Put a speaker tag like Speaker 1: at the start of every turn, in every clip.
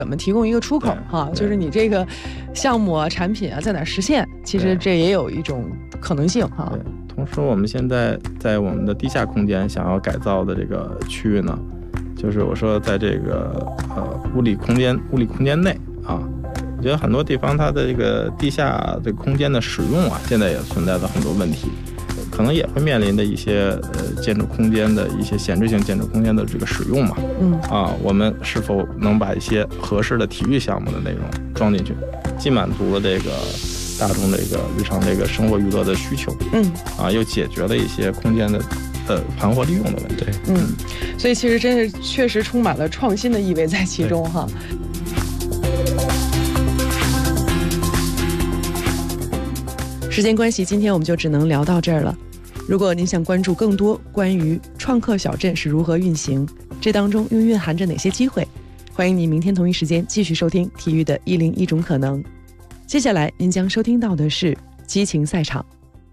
Speaker 1: 我们提供一个出口哈，就是你这个项目啊、产品啊在哪儿实现，其实这也有一种可能性哈。
Speaker 2: 对，同时我们现在在我们的地下空间想要改造的这个区域呢，就是我说在这个物理空间内啊，我觉得很多地方它的这个地下这个空间的使用啊，现在也存在着很多问题。可能也会面临的一些建筑空间的一些闲置性建筑空间的这个使用嘛，我们是否能把一些合适的体育项目的内容装进去，既满足了这个大众这个日常这个生活娱乐的需求，又解决了一些空间的盘活利用的问题，
Speaker 1: 所以其实真是确实充满了创新的意味在其中哈。时间关系，今天我们就只能聊到这儿了。如果您想关注更多关于创客小镇是如何运行，这当中又蕴含着哪些机会，欢迎您明天同一时间继续收听体育的101种可能。接下来您将收听到的是激情赛场。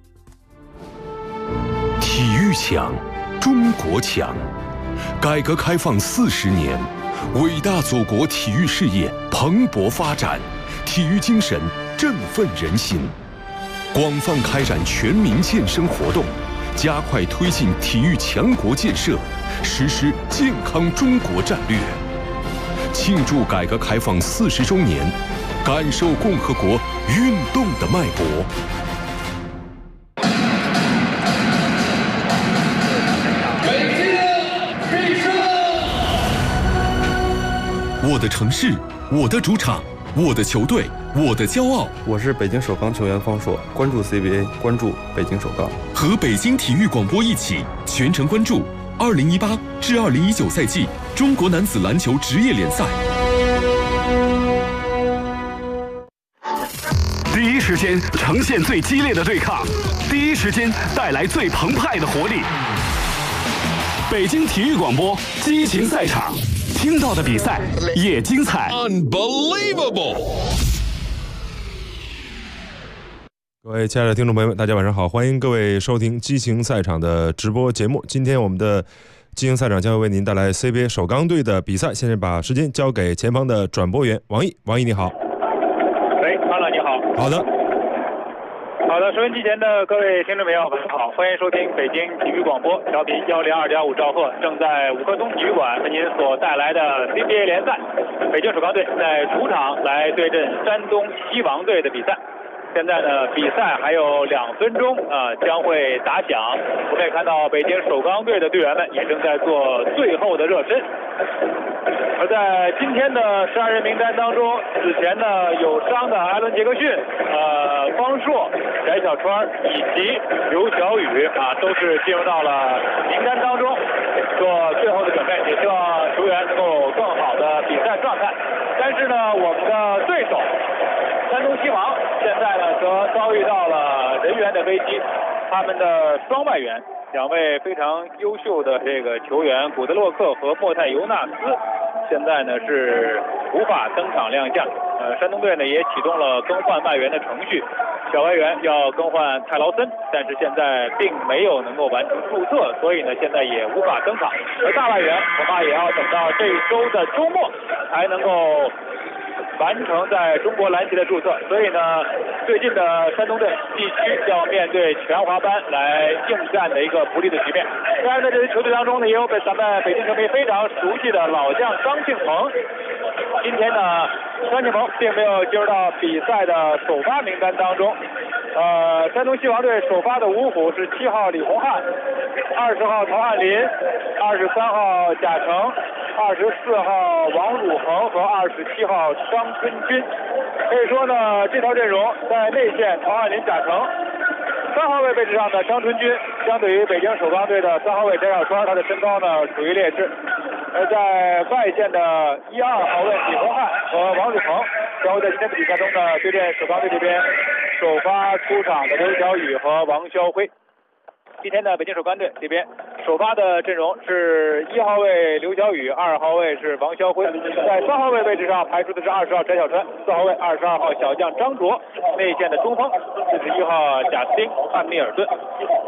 Speaker 3: 体育强，中国强。改革开放40年，伟大祖国体育事业蓬勃发展，体育精神振奋人心。广泛开展全民健身活动，加快推进体育强国建设，实施健康中国战略。庆祝改革开放40周年，感受共和国运动的脉搏。我的城市，我的主场，我的球队，我的骄傲。
Speaker 4: 我是北京首钢球员方硕，关注 CBA， 关注北京首钢。
Speaker 3: 和北京体育广播一起全程关注2018至2019赛季中国男子篮球职业联赛。第一时间呈现最激烈的对抗，第一时间带来最澎湃的活力。北京体育广播激情赛场，听到的比赛也精彩。Unbelievable！
Speaker 5: 各位亲爱的听众朋友们，大家晚上好，欢迎各位收听激情赛场的直播节目。今天我们的激情赛场将会为您带来 CBA 首钢队的比赛。现在把时间交给前方的转播员王毅。王毅你好。
Speaker 6: 康乐你好。
Speaker 5: 好的。
Speaker 6: 好的，收音机前的各位听众朋友晚上好，欢迎收听北京体育广播，调频102.5兆赫，正在五棵松体育馆为您所带来的 CBA 联赛，北京首钢队在主场来对阵山东西王队的比赛。现在呢，比赛还有2分钟将会打响。我们也看到北京首钢队的队员们也正在做最后的热身。而在今天的12人名单当中，此前呢有伤的艾伦·杰克逊、方硕、翟小川以及刘晓宇都是进入到了名单当中，做最后的准备，也希望球员能够更好的比赛状态。但是呢，我们的对手山东西王现在呢则遭遇到了人员的危机，他们的双外援2位非常优秀的这个球员古德洛克和莫泰尤纳斯现在呢是无法登场亮相。山东队呢也启动了更换外援的程序，小外援要更换泰劳森，但是现在并没有能够完成注册，所以呢现在也无法登场。而大外援恐怕也要等到这一周的周末才能够完成在中国篮协的注册，所以呢，最近的山东队必须要面对全华班来应战的一个不利的局面。当然，在这支球队当中呢，也有咱们北京球迷非常熟悉的老将张庆鹏。今天呢，张庆鹏并没有进入到比赛的首发名单当中。山东西王队首发的五虎是7号李洪汉、20号曹翰林、23号贾成、24号王汝恒和27号张春军。可以说呢，这套阵容在内线曹翰林、贾成，3号位位置上的张春军，相对于北京首钢队的3号位翟小川，他的身高呢处于劣势。而在外线的1、2号位李洪汉和王汝恒将会在今天的比赛中呢对阵首钢队这边首发出场的刘晓宇和王霄辉。今天的北京首钢队这边首发的阵容是1号位刘晓宇，2号位是王霄辉，在3号位位置上排出的是20号翟小川，4号位22号小将张卓，内线的中锋41号贾斯汀汉密尔顿。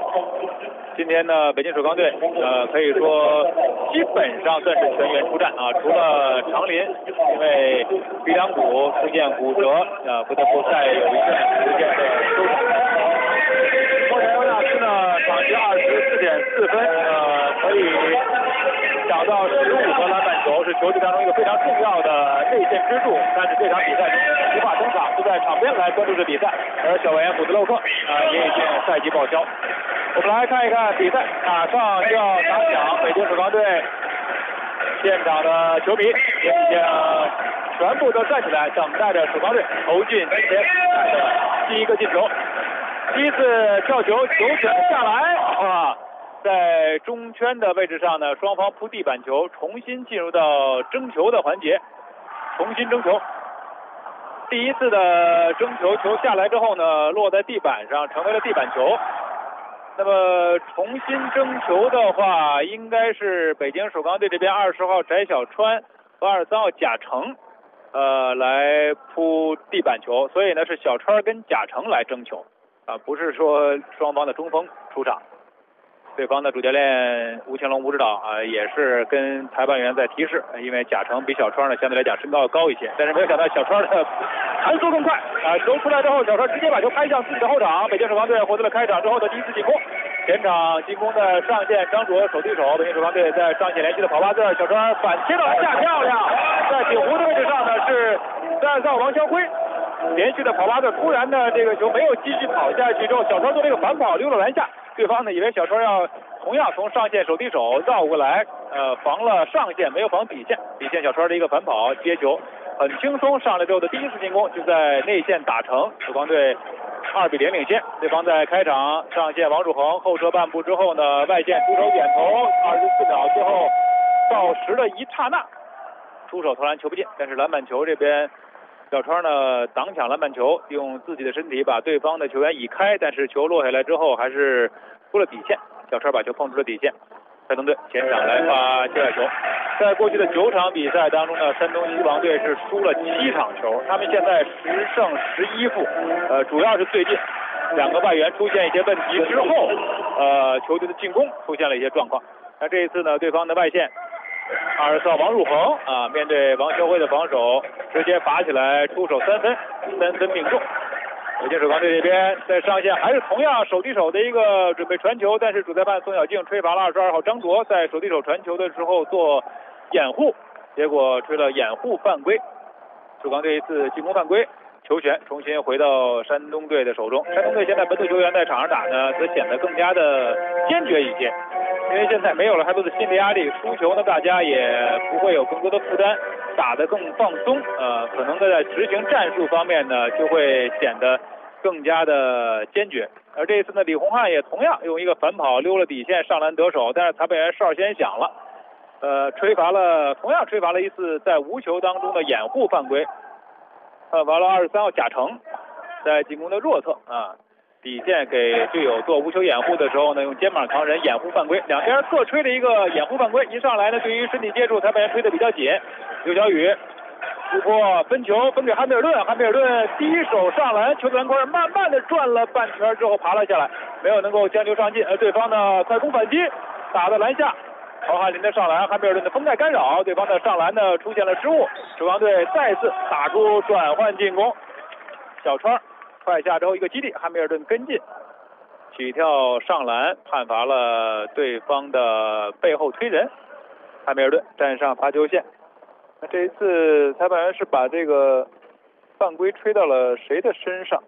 Speaker 6: 今天呢，北京首钢队可以说基本上算是全员出战啊，除了长林因为鼻梁骨出现骨折不得不再有一段时间的休整。莫田尤纳斯呢，场均24.4分，可以找到15个篮板球，是球队当中一个非常重要的内线支柱。但是这场比赛中无法登场，就在场边来关注这比赛。而小外援古德洛克也已经赛季报销。我们来看一看比赛，马上就要打响，北京首钢队现场的球迷也已经全部都站起来，等待着首钢队投进今天的第一个进球。第一次跳球，球权下来在中圈的位置上呢，双方铺地板球，重新进入到争球的环节，重新争球。第一次的争球，球下来之后呢，落在地板上，成为了地板球。那么重新争球的话，应该是北京首钢队这边20号翟小川和23号贾成来铺地板球，所以呢是小川跟贾成来争球不是说双方的中锋出场。对方的主教练吴乾隆吴指导也是跟裁判员在提示，因为贾成比小川呢相对来讲身高要高一些，但是没有想到小川的弹速更快球出来之后，小川直接把球拍向自己的后场，北京首钢队获得了开场之后的第一次进攻。前场进攻的上线张卓守对手，北京首钢队在上线连续的跑八字，小川反切到篮下漂亮，在挺湖的位置上呢是3-2号王霄辉。连续的跑八字，突然呢这个球没有继续跑下去之后，小川做这个反跑溜了篮下，对方呢以为小川要同样从上线守敌手绕过来防了上线没有防底线，小川的一个反跑接球很轻松，上来之后的第一次进攻就在内线打成，首钢队2-0领先。对方在开场上线王楚恒后撤半步之后呢，外线出手远投24秒，最后到时的一刹那出手投篮球不进，但是篮板球这边小川呢挡抢篮板球，用自己的身体把对方的球员移开，但是球落下来之后还是出了底线，小川把球碰出了底线。山东队前场来发界外球。在过去的9场比赛当中呢，山东一王队是输了7场球，他们现在10胜11负，主要是最近2个外援出现一些问题之后，球队的进攻出现了一些状况。那这一次呢，对方的外线24号王汝恒面对王霄辉的防守，直接拔起来出手3分命中。北京首钢队这边在上线还是同样手递手的一个准备传球，但是主裁判宋小静吹罚了22号张卓在手递手传球的时候做掩护，结果吹了掩护犯规。首钢队一次进攻犯规，球权重新回到山东队的手中。山东队现在本土球员在场上打呢，则显得更加的坚决一些，因为现在没有了太多的心理压力，输球呢大家也不会有更多的负担，打得更放松，可能在执行战术方面呢就会显得更加的坚决。而这一次呢，李洪汉也同样用一个反跑溜了底线上篮得手，但是裁判员哨先响了，同样吹罚了一次在无球当中的掩护犯规，罚了23号贾成在进攻的弱侧底线给队友做无球掩护的时候呢，用肩膀扛人掩护犯规，两边各吹了一个掩护犯规。一上来呢，对于身体接触，裁判员吹得比较紧。刘晓宇突破分球分给汉密尔顿，汉密尔顿第一手上篮，球篮筐慢慢的转了半圈之后爬了下来，没有能够将球上进。对方的快攻反击打到篮下，曹翰林的上篮，汉密尔顿的封盖干扰，对方的上篮呢出现了失误，首钢队再次打出转换进攻。小川快下之后一个基地，汉密尔顿跟进起跳上篮，判罚了对方的背后推人，汉密尔顿站上罚球线。那这一次裁判员是把这个犯规吹到了谁的身上？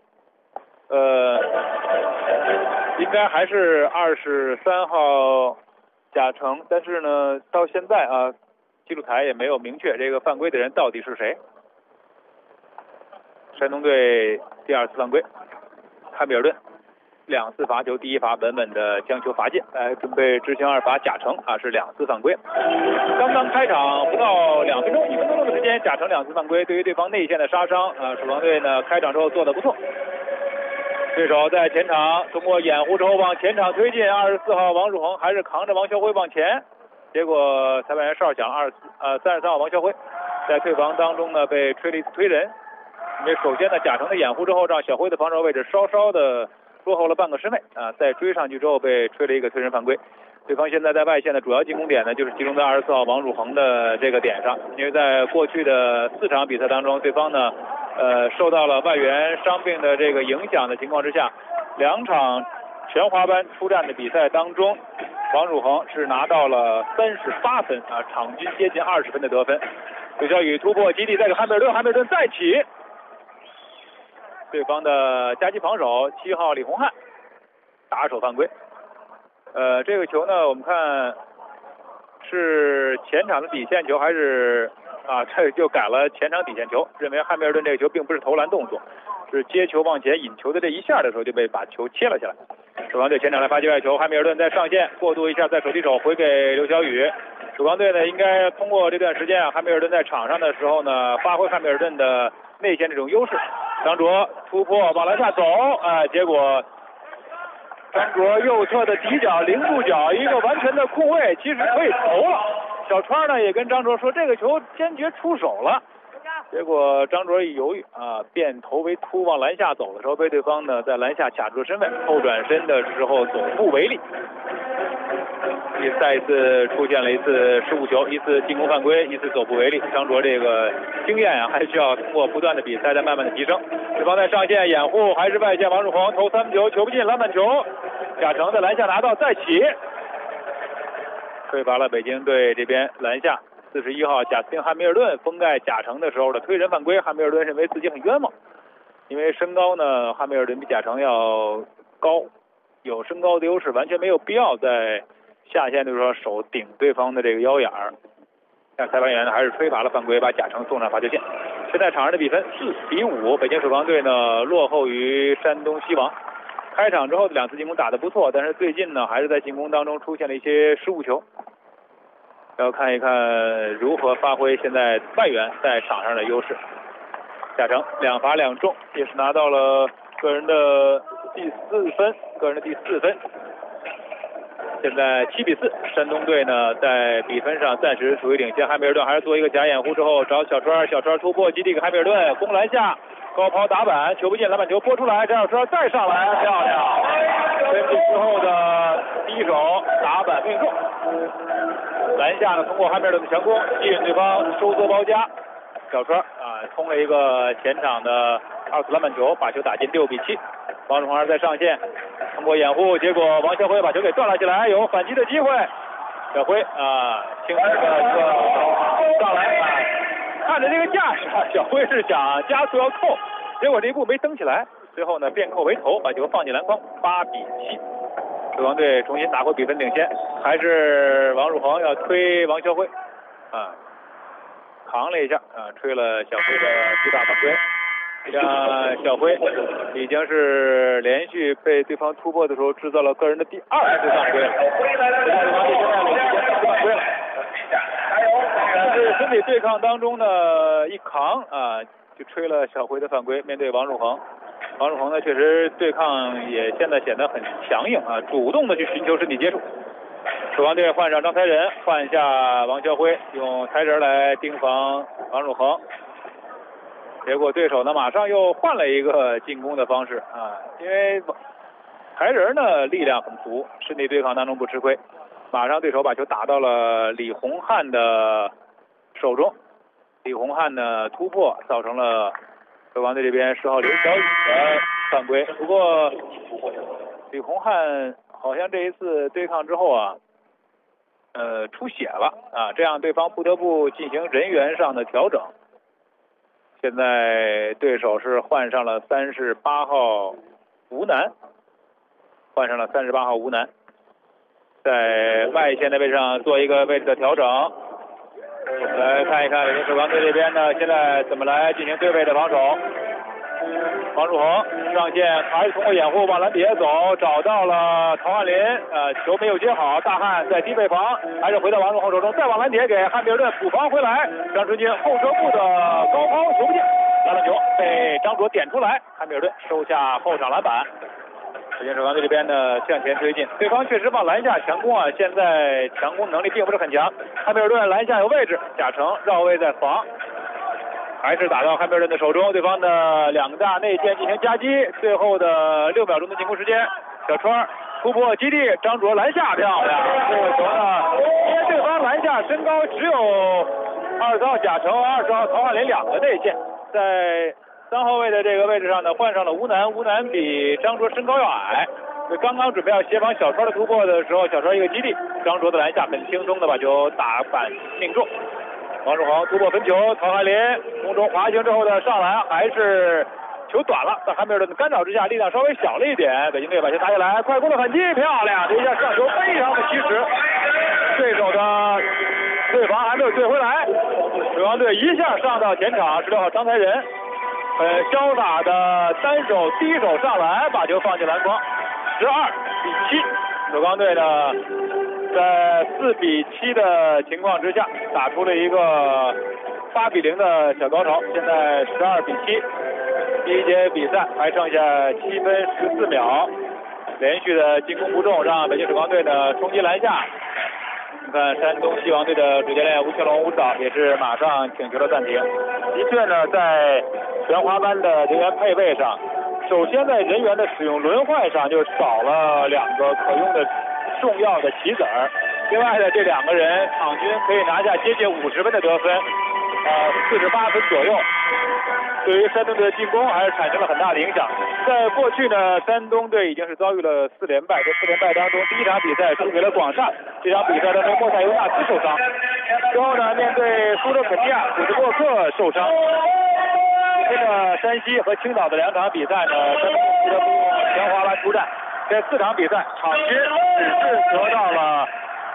Speaker 6: 应该还是23号贾成，但是呢到现在记录台也没有明确这个犯规的人到底是谁。山东队第2次犯规，汉密尔顿2次罚球，第一罚稳稳的将球罚进，准备执行2罚贾成是2次犯规。刚刚开场不到2分钟，1分多钟的时间，贾成2次犯规，对于对方内线的杀伤首钢队呢开场之后做得不错。对手在前场通过掩护之后往前场推进，24号王汝恒还是扛着王霄辉往前，结果裁判员哨响33号王霄辉在退防当中呢被吹了一次推人。因为首先呢贾成的掩护之后，让小辉的防守位置稍稍的落后了半个身位啊，再追上去之后被吹了一个推人犯规。对方现在在外线的主要进攻点呢，就是集中在24号王汝恒的这个点上，因为在过去的4场比赛当中，对方呢，受到了外援伤病的这个影响的情况之下，2场全华班出战的比赛当中，王汝恒是拿到了38分啊，场均接近20分的得分。刘晓宇突破基地，再给汉密尔顿，汉密尔顿再起，对方的夹击防守7号李洪汉打手犯规。这个球呢，我们看是前场的底线球还是这就改了前场底线球，认为汉密尔顿这个球并不是投篮动作，是接球往前引球的这一下的时候就被把球切了下来。首钢队前场来发起外球，汉密尔顿在上线过渡一下，在手递手回给刘晓宇。首钢队呢应该通过这段时间汉密尔顿在场上的时候呢，发挥汉密尔顿的内线这种优势。张卓突破往篮下走，结果张卓右侧的底角零度角一个完全的空位，其实可以投了。小川呢也跟张卓说这个球坚决出手了，结果张卓一犹豫变头为突往篮下走的时候，被对方呢在篮下卡住了身位，后转身的时候走步违例。再一次出现了一次失误球，一次进攻犯规，一次走步违例。张卓这个经验还需要通过不断的比赛再慢慢的提升。对方在上线掩护，还是外线王汝恒投3分球，球不进，篮板球，贾成在篮下拿到再起，吹罚了北京队这边篮下41号贾斯汀汉密尔顿封盖贾成的时候的推人犯规。汉密尔顿认为自己很冤枉，因为身高呢汉密尔顿比贾成要高，有身高的优势，完全没有必要在下线的时候手顶对方的这个腰眼儿。但裁判员呢还是吹罚了犯规，把贾成送上罚球线。现在场上的比分4-5，北京首钢队呢落后于山东西王。开场之后的2次进攻打得不错，但是最近呢还是在进攻当中出现了一些失误球。要看一看如何发挥现在外援在场上的优势。贾成2罚2中，也是拿到了个人的第4分，现在7-4，山东队呢在比分上暂时处于领先。汉密尔顿还是做一个假掩护之后找小川，小川突破基地给汉密尔顿攻篮下，高抛打板，球不进，篮板球拨出来，张小川再上来，漂亮！分析之后的第一手打板命中，篮下呢通过汉密尔顿的强攻吸引对方收缩包夹，小川冲了一个前场的2次篮板球，把球打进6-7。王楚华在上线通过掩护，结果王小辉把球给断了下来，有反击的机会。小辉轻松的上来看着这个架势小辉是想加速要扣，结果这一步没蹬起来，最后呢变扣为投，把球放进篮筐，8-7。对方队重新拿回比分领先，还是王汝恒要推王小辉扛了一下吹了小辉的巨大犯规。像小辉已经是连续被对方突破的时候制造了个人的第2次犯规了，但是身体对抗当中呢一扛就吹了小辉的犯规。面对王汝恒，王汝恒呢确实对抗也现在显得很强硬主动的去寻求身体接触。首钢队换上张才仁，换下王小辉，用才仁来盯防王汝恒。结果对手呢马上又换了一个进攻的方式因为才仁呢力量很足，身体对抗当中不吃亏，马上对手把球打到了李洪汉的手中，李洪汉呢突破造成了首钢队这边10号刘晓宇的犯规。不过李洪汉好像这一次对抗之后出血了这样对方不得不进行人员上的调整。现在对手是换上了38号吴楠，在外线的位置上做一个位置的调整。来看一看北京首钢队这边呢现在怎么来进行对位的防守。王汝恒上线还是通过掩护往篮底下走，找到了陶汉林球没有接好，大汉在低位防，还是回到王汝恒手中，再往篮底下给汉密尔顿补防回来，张春军后撤步的高抛球不进，篮板球被张卓点出来，汉密尔顿收下后场篮板。北京首钢队这边呢向前推进，对方确实往篮下强攻现在强攻能力并不是很强。汉密尔顿篮下有位置，贾成绕位在防， 还是打到汉密尔顿的手中，对方的两大内线进行夹击，最后的6秒钟的进攻时间，小川突破基地，张卓篮下，漂亮！这个球呢，因为对方篮下身高只有20号贾成、20号曹汉林两个内线，在3号位的这个位置上呢，换上了吴楠，吴楠比张卓身高要矮。刚刚准备要协防小川的突破的时候，小川一个基地，张卓的篮下很轻松的把球打板命中。王世宏突破分球，曹汉林空中滑行之后的上篮还是球短了，在汉密尔顿的干扰之下，力量稍微小了一点。北京队把球打下来，快攻的反击，漂亮！这一下上球非常的及时，对手的对防还没有对回来，水王队一下上到前场，16号张才仁很潇洒的单手第一手上篮，把球放进篮筐，12-7。水光队呢，在4-7的情况之下，打出了一个8-0的小高潮。现在12-7，第一节比赛还剩下7分14秒，连续的进攻不中，让北京水光队呢冲击篮下。你看山东西王队的主教练吴庆龙吴指导也是马上请求了暂停。的确呢，在全华班的人员配备上，首先在人员的使用轮换上就少了2个可用的重要的棋子儿。另外的这2个人场均可以拿下接近50分的得分，48分左右，对于山东队的进攻还是产生了很大的影响。在过去呢，山东队已经是遭遇了4连败，这4连败当中，第一场比赛输给了广厦，这场比赛当中莫塞尤纳斯受伤，之后呢面对苏德肯尼亚，古斯沃克受伤。接着山西和青岛的2场比赛呢，山东不得不全华班出战。这4场比赛场均只是得到了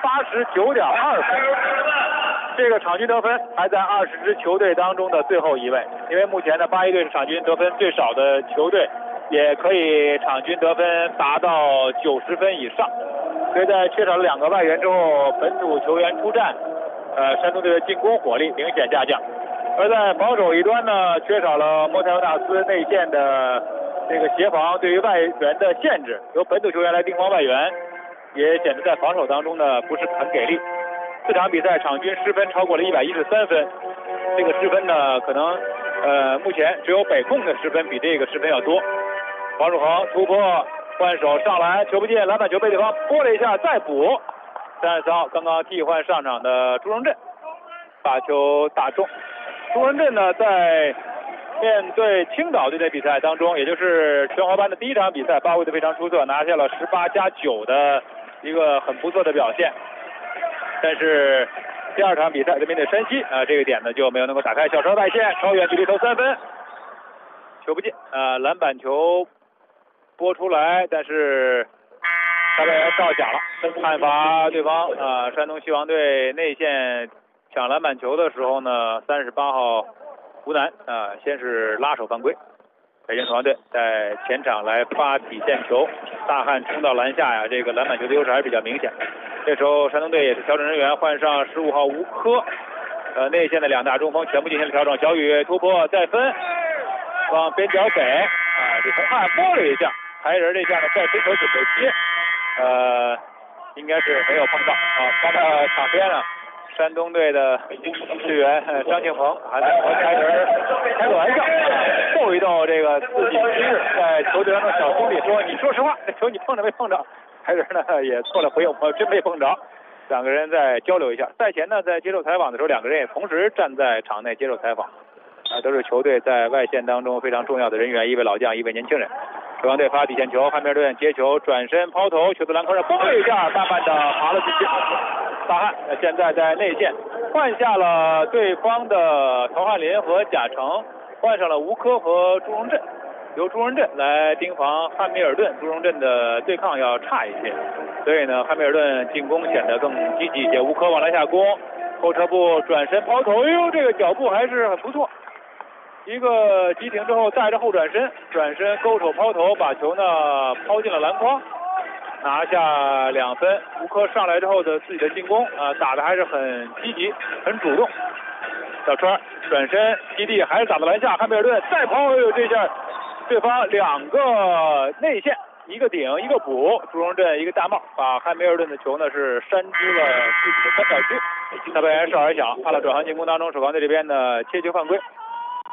Speaker 6: 89.2分，这个场均得分还在20支球队当中的最后一位。因为目前呢，81队是场均得分最少的球队，也可以场均得分达到90分以上。所以在缺少了2个外援之后，本土球员出战，山东队的进攻火力明显下降。而在防守一端呢，缺少了莫塞尤纳斯内线的这个协防，对于外援的限制，由本土球员来盯防外援，也显得在防守当中呢不是很给力。4场比赛场均失分超过了113分，这个失分呢可能目前只有北控的失分比这个失分要多。王曙恒突破换手上篮，球不进，篮板球被对方拨了一下再补。34号刚刚替换上场的朱荣振把球打中。朱荣振呢在面对青岛队的比赛当中，也就是全华班的第一场比赛，发挥的非常出色，拿下了18+9的一个很不错的表现。但是第2场比赛面对山西这个点呢就没有能够打开。小超外线超远距离投3分，球不进，篮板球拨出来，但是大外援哨响了，判罚对方山东西王队内线抢篮板球的时候呢，38号吴楠先是拉手犯规。北京团队在前场来发底线球，大汉冲到篮下呀，这个篮板球的优势还是比较明显。这时候山东队也是调整人员，换上15号吴科，内线的2大中锋全部进行了调整。小雨突破再分，往边角给这从汉摸了一下，抬人这下呢再分球准备接，应该是没有碰到刚才场边山东队的队员张庆鹏还在和抬人开个玩笑，逗一逗这个自己昔日在球队当中小兄弟，说你说实话，这球你碰着没碰着？抬人呢也错了回应，我真没碰着。2个人再交流一下。赛前呢在接受采访的时候，2个人也同时站在场内接受采访，都是球队在外线当中非常重要的人员，一位老将，一位年轻人。水王队发底线球，汉密尔顿接球转身抛投，球在篮筐上嘣了一下，慢慢的爬了进去。大汉现在在内线换下了对方的曹汉林和贾成，换上了吴科和朱荣振，由朱荣振来盯防汉密尔顿。朱荣振的对抗要差一些，所以呢汉密尔顿进攻显得更积极一些。吴科往篮下攻，后撤步转身抛投，哎呦这个脚步还是很不错，一个急停之后带着后转身勾手抛投，把球呢抛进了篮筐，拿下2分。吴科上来之后的自己的进攻打得还是很积极很主动。小川转身基地还是打到篮下，汉密尔顿再抛，这下对方2个内线，一个顶一个补，朱荣振一个大帽，把汉密尔顿的球呢是扇出了自己的3角区。大外援哨而响，判了转行进攻当中，守防队这边的切球犯规。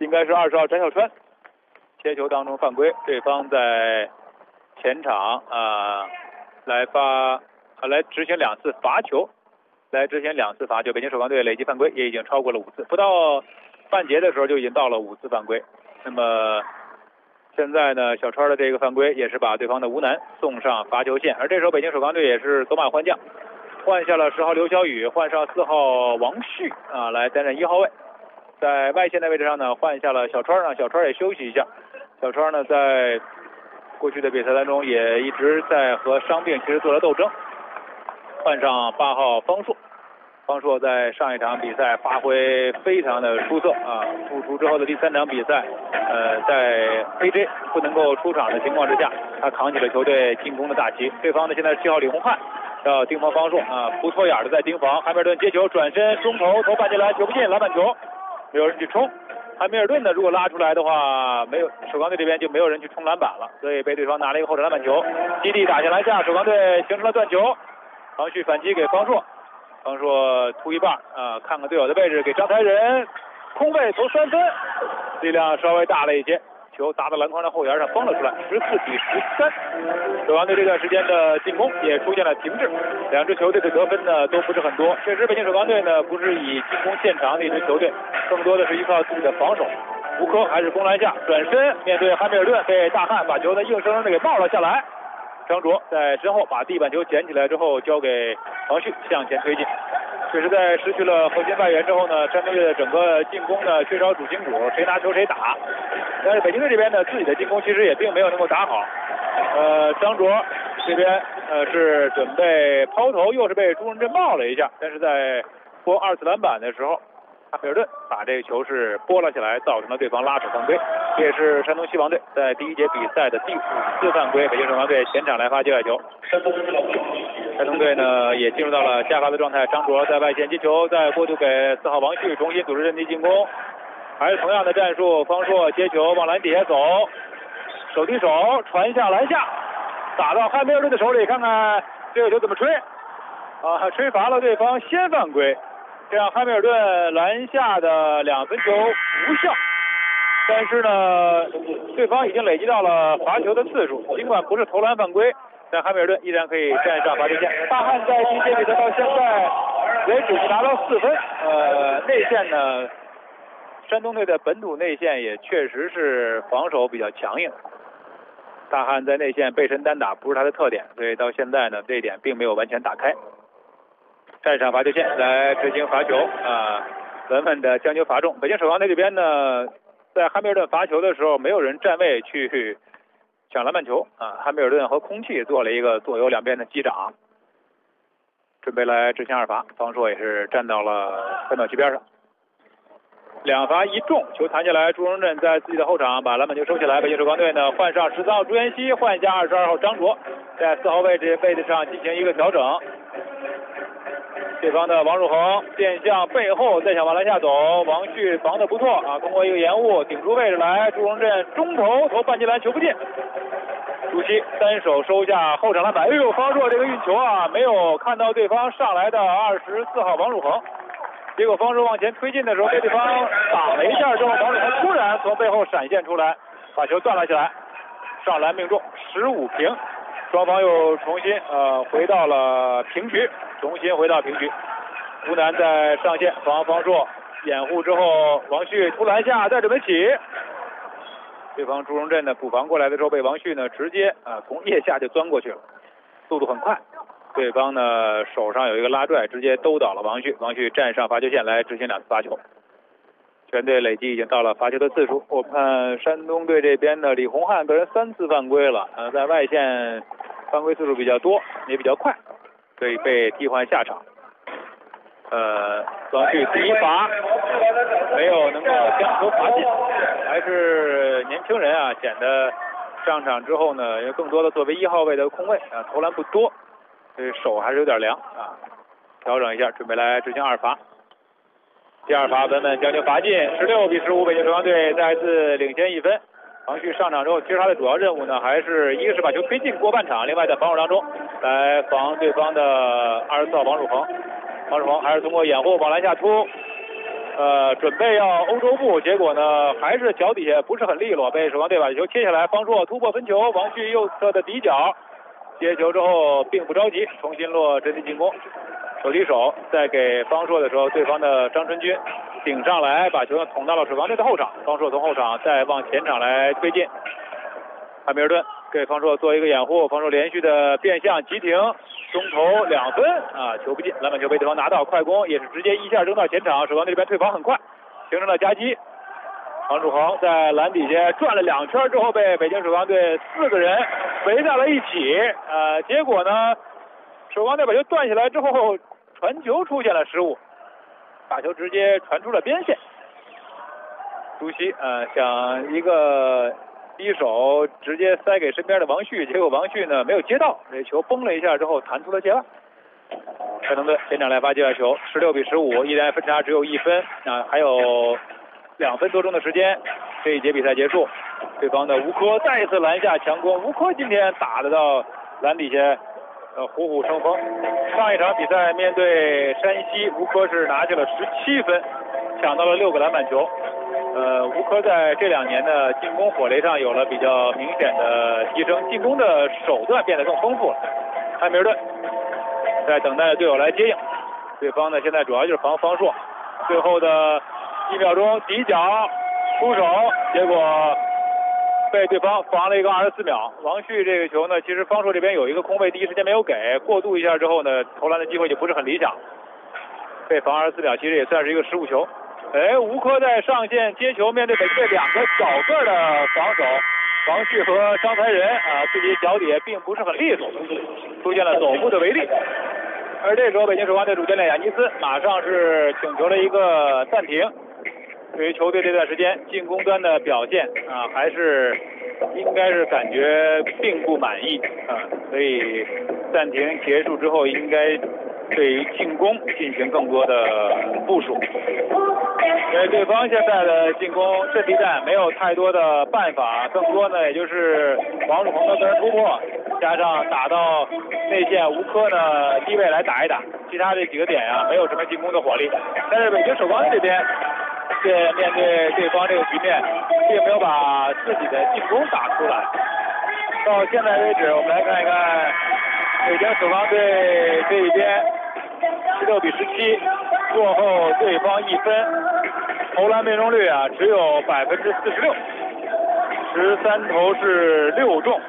Speaker 6: 应该是20号翟小川接球当中犯规，对方在前场来执行2次罚球，北京首钢队累计犯规也已经超过了5次，不到半节的时候就已经到了5次犯规。那么现在呢，小川的这个犯规也是把对方的吴楠送上罚球线，而这时候北京首钢队也是走马换将，换下了10号刘晓宇，换上4号王旭来担任1号位，在外线的位置上呢换下了小川，让小川也休息一下。小川呢在过去的比赛当中也一直在和伤病其实做了斗争，换上8号方硕。方硕在上一场比赛发挥非常的出色复出之后的第3场比赛，在 AJ 不能够出场的情况之下，他扛起了球队进攻的大旗。对方呢现在是7号李洪汉要盯防方硕不错眼的在盯防。汉密尔顿接球转身中投半进来，球不进，篮板球没有人去冲。汉密尔顿呢如果拉出来的话，没有首钢队这边就没有人去冲篮板了，所以被对方拿了一个后场篮板球。基地打下篮下，首钢队形成了断球，王旭反击给方硕，方硕突一半看看队友的位置，给张才仁空位投3分，力量稍微大了一些，球砸到篮筐的后沿上崩了出来，14-13。首钢队这段时间的进攻也出现了停滞，两支球队的得分呢都不是很多。确实北京首钢队呢不是以进攻见长的一支球队，更多的是依靠自己的防守。吴科还是攻篮下转身面对汉密尔顿，被大汉把球呢硬生生的给冒了下来。张卓在身后把地板球捡起来之后交给王旭向前推进。确实在失去了核心外援之后呢，山东队的整个进攻呢缺少主心骨，谁拿球谁打。但是北京队这边呢自己的进攻其实也并没有能够打好。张卓这边是准备抛投，又是被朱荣振冒了一下，但是在拨2次篮板的时候，汉密尔顿把这个球是拨了下来，造成了对方拉手犯规。这也是山东西王队在第1节比赛的第5次犯规，北京首钢队前场来发界外球。山东队呢也进入到了下发的状态，张卓在外线接球，再过渡给4号王旭，重新组织阵地进攻，还是同样的战术，方硕接球往篮底下走，手递手传下篮下，打到汉密尔顿的手里，看看这个球怎么吹吹罚了对方先犯规，这样汉密尔顿篮下的2分球无效。但是呢对方已经累积到了罚球的次数，尽管不是投篮犯规，但汉密尔顿依然可以站上罚球线。大汉在第1节比赛到现在为止拿到4分。内线呢，山东队的本土内线也确实是防守比较强硬。大汉在内线背身单打不是他的特点，所以到现在呢这一点并没有完全打开。站上罚球线来执行罚球稳稳的将球罚中。北京首钢队这边呢，在汉密尔顿罚球的时候，没有人站位去抢篮板球汉密尔顿和空气做了一个左右两边的击掌，准备来执行2罚。方硕也是站到了三秒区边上，2罚1中，球弹下来，朱荣振在自己的后场把篮板球收起来。北京首钢队呢换上13号朱彦西，换下22号张卓，在4号位置上进行一个调整。对方的王汝恒变向背后，再想往篮下走，王旭防得不错通过一个延误顶住位置来，朱荣振中投半进篮，球不进。朱熹单手收下后场篮板，方硕这个运球没有看到对方上来的24号王汝恒，结果方硕往前推进的时候被对方挡了一下之后，王汝恒突然从背后闪现出来，把球断了下来，上篮命中，15平。双方又重新回到了平局，吴楠在上线防方硕，掩护之后，王旭突篮下再准备起，对方朱荣振呢补防过来的时候，被王旭呢直接从腋下就钻过去了，速度很快。对方呢手上有一个拉拽，直接兜倒了王旭，王旭站上罚球线来执行2次罚球。全队累计已经到了罚球的次数，我看山东队这边的李洪汉个人3次犯规了，在外线犯规次数比较多，也比较快，所以被替换下场。王旭第1罚没有能够将球罚进，还是年轻人显得上场之后呢，更多的作为1号位的空位投篮不多，所以手还是有点凉调整一下，准备来执行2罚。第2罚稳稳将球罚进，16-15，北京首钢队再次领先1分。王旭上场之后，其实他的主要任务呢，还是一个是把球推进过半场，另外在防守当中来防对方的24号王汝恒。王汝恒还是通过掩护往篮下突， 准备要欧洲步，结果呢还是脚底下不是很利落，被首钢队把球切下来。方硕突破分球，王旭右侧的底角接球之后并不着急，重新落阵地进攻。手提手在给方硕的时候，对方的张春军顶上来，把球呢捅到了首钢队的后场。方硕从后场再往前场来推进，汉密尔顿给方硕做一个掩护，方硕连续的变向急停，中投2分啊，球不进，篮板球被对方拿到，快攻也是直接一下扔到前场，首钢队这边退防很快，形成了夹击。王楚恒在篮底下转了2圈之后，被北京首钢队4个人围在了一起，结果呢，首钢队把球断下来之后，传球出现了失误，把球直接传出了边线。朱熹想一个低手直接塞给身边的王旭，结果王旭呢没有接到，这球崩了一下之后弹出了界外。山东队前场来发界外球，16-15，依然分差只有1分还有2分多钟的时间，这一节比赛结束。对方的吴科再一次篮下强攻，吴科今天打得到篮底下虎虎生风。上一场比赛面对山西，吴科是拿下了17分，抢到了6个篮板球。吴科在这2年的进攻火力上有了比较明显的提升，进攻的手段变得更丰富了。汉密尔顿在等待队友来接应，对方呢现在主要就是防方硕，最后的1秒钟底角出手，结果被对方防了一个24秒。王旭这个球呢，其实方硕这边有一个空位，第一时间没有给，过渡一下之后呢，投篮的机会就不是很理想，被防24秒，其实也算是一个失误球。吴科在上线接球，面对北京队2个小个的防守，王旭和张才仁自己脚底下并不是很利索，出现了走步的违例。而这时候北京首钢队主教练雅尼斯马上是请求了一个暂停，对于球队这段时间进攻端的表现还是应该是感觉并不满意所以暂停结束之后应该对于进攻进行更多的部署。因为对方现在的进攻阵地战没有太多的办法，更多呢也就是王楚恒的个人突破，加上打到内线吴科呢低位来打一打，其他这几个点没有什么进攻的火力。但是北京首钢这边面对对方这个局面，并没有把自己的进攻打出来。到现在为止，我们来看一看北京首钢队这一边16-17，落后对方1分，投篮命中率只有46%，13投是6中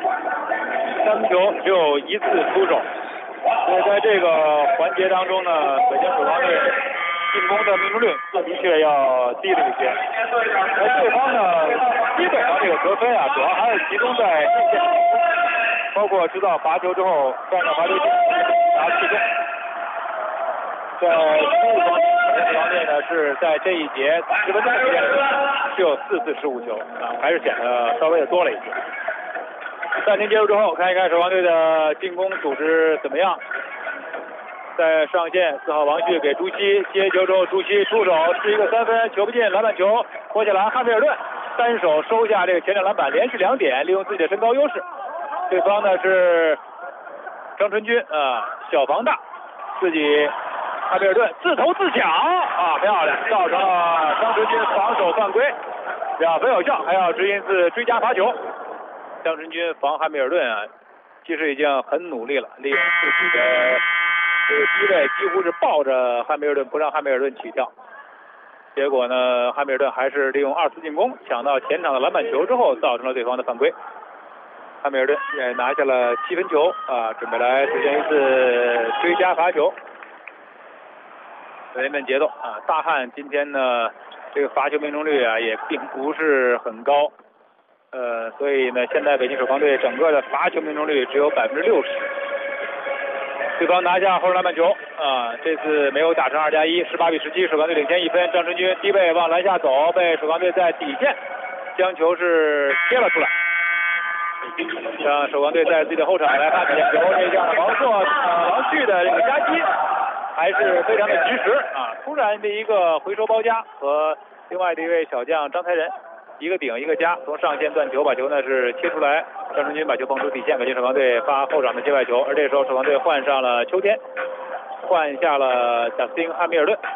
Speaker 6: ，3球只有1次出手。所以在这个环节当中呢，北京首钢队进攻的命中率的确要低了一些。而对方呢，基本上这个得分主要还是集中在内线，包括制造罚球之后站上罚球线拿7分。在失误方面，北京首钢队呢是在这一节10分钟的时间里只有4次失误球还是显得稍微的多了一些。暂停结束之后，看一看首钢队的进攻组织怎么样。在上线4号王旭给朱熹接球之后，朱熹出手是一个3分，球不进，篮板球拖下来，汉密尔顿单手收下这个前场篮板，连续2点，利用自己的身高优势。对方呢是张春军小防大，自己汉密尔顿自投自抢漂亮，造成了张春军防守犯规，2分有效，还要执行一次追加罚球。张春军防汉密尔顿其实已经很努力了，利用自己的这个机位几乎是抱着汉密尔顿，不让汉密尔顿起跳。结果呢，汉密尔顿还是利用2次进攻抢到前场的篮板球之后，造成了对方的犯规。汉密尔顿也拿下了7分球准备来实现一次追加罚球。维门节奏大汉今天呢这个罚球命中率也并不是很高，所以呢现在北京首钢队整个的罚球命中率只有60%。对方拿下后场篮板球这次没有打成2+1，18-17，首钢队领先1分。张春军低位往篮下走，被首钢队在底线将球是贴了出来。让首钢队在自己的后场来看点球，这样的王旭的这个夹击还是非常的及时突然的一个回收包夹和另外的一位小将张才仁一个顶一个夹，从上线断球把球呢是切出来，张春军把球放出底线，北京首钢队发后场的界外球。而这时候首钢队换上了秋天，换下了贾斯汀汉密尔顿。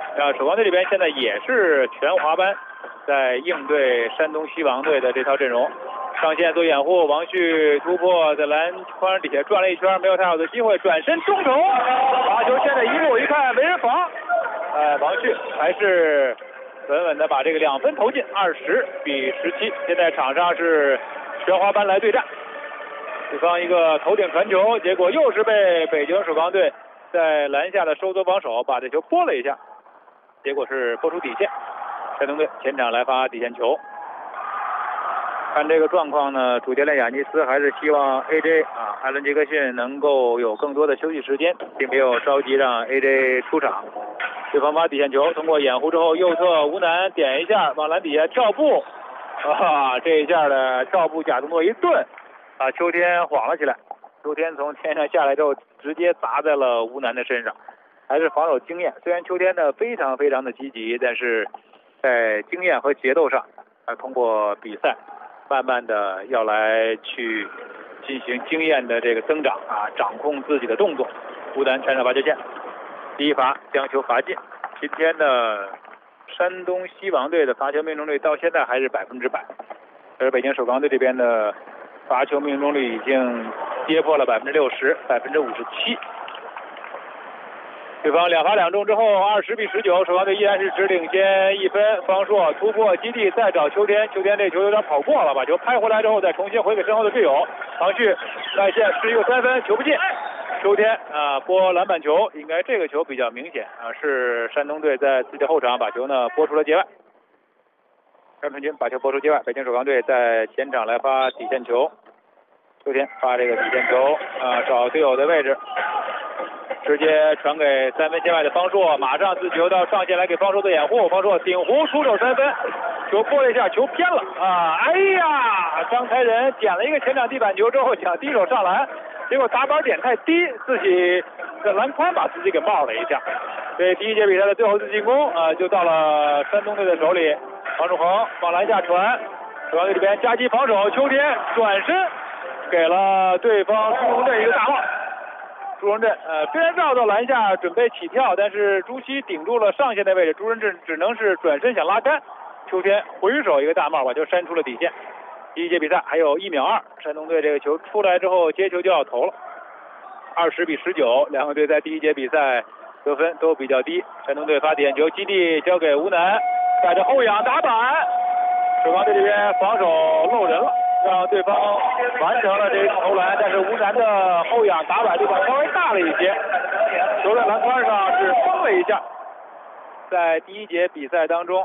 Speaker 6: 守光队这边现在也是全华班在应对山东西王队的这套阵容。上线做掩护，王旭突破在篮筐底下转了一圈，没有太好的机会，转身中投，把球现在一路一看没人防，王旭还是稳稳的把这个2分投进，20-17。现在场上是全华班来对战，对方一个头顶传球，结果又是被北京首钢队在篮下的收缩防守把这球拨了一下，结果是拨出底线。山东队前场来发底线球。看这个状况呢，主教练雅尼斯还是希望 AJ 艾伦杰克逊能够有更多的休息时间，并没有着急让 AJ 出场。对方发底线球，通过掩护之后，右侧吴楠点一下，往篮底下跳步，这一下的跳步假动作一顿，秋天晃了起来。秋天从天上下来之后，直接砸在了吴楠的身上，还是防守经验。虽然秋天呢非常非常的积极，但是在经验和节奏上，通过比赛慢慢的要来去进行经验的这个增长掌控自己的动作。吴楠站上罚球线，第一罚将球罚进。今天的山东西王队的罚球命中率到现在还是100%，而北京首钢队这边的罚球命中率已经跌破了60%、57%。对方2罚2中之后，20-19，首钢队依然是只领先1分。方硕突破基地，再找秋天，秋天这球有点跑过了，把球拍回来之后，再重新回给身后的队友。王旭外线是一个3分，球不进。秋天拨篮板球，应该这个球比较明显是山东队在自己的后场把球呢拨出了界外。张平军把球拨出界外，北京首钢队在前场来发底线球。秋天发这个底线球找队友的位置。直接传给3分线外的方硕，马上自己球到上线来给方硕做掩护，方硕顶弧出手3分，球拨了一下，球偏了哎呀，张才仁捡了一个前场地板球之后想低手上篮，结果打板点太低，自己的篮筐把自己给冒了一下。这第一节比赛的最后次进攻就到了山东队的手里，王楚恒往篮下传，首钢队这边夹击防守，秋天转身给了对方朱荣镇一个大帽。朱荣镇虽然绕到篮下准备起跳，但是朱熹顶住了上线的位置，朱荣镇只能是转身想拉开，秋天回手一个大帽把球扇出了底线。第一节比赛还有1秒2，山东队这个球出来之后接球就要投了。20-19，两个队在第一节比赛得分都比较低。山东队发点球，基地交给吴楠，带着后仰打板，首钢队这边防守漏人了，让对方完成了这一投篮，但是吴楠的后仰打板力道稍微大了一些，球在篮筐上是崩了一下。在第一节比赛当中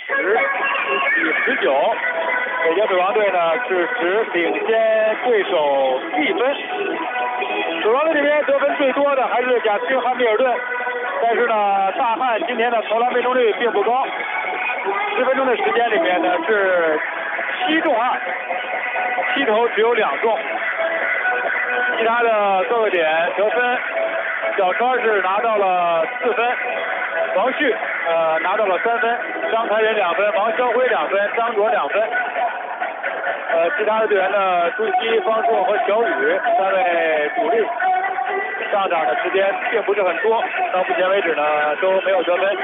Speaker 6: 20-19，北京首钢队呢是只领先对手1分。首钢队这边得分最多的还是贾斯汀·汉密尔顿，但是呢大汉今天的投篮命中率并不高，10分钟的时间里面呢是7中2。7投只有2中，其他的各个点得分，小川是拿到了4分，王旭拿到了3分，张才仁2分，王肖辉2分，张卓2分。其他的队员呢，朱熹、方硕和小雨3位主力上场的时间并不是很多，到目前为止呢都没有得分。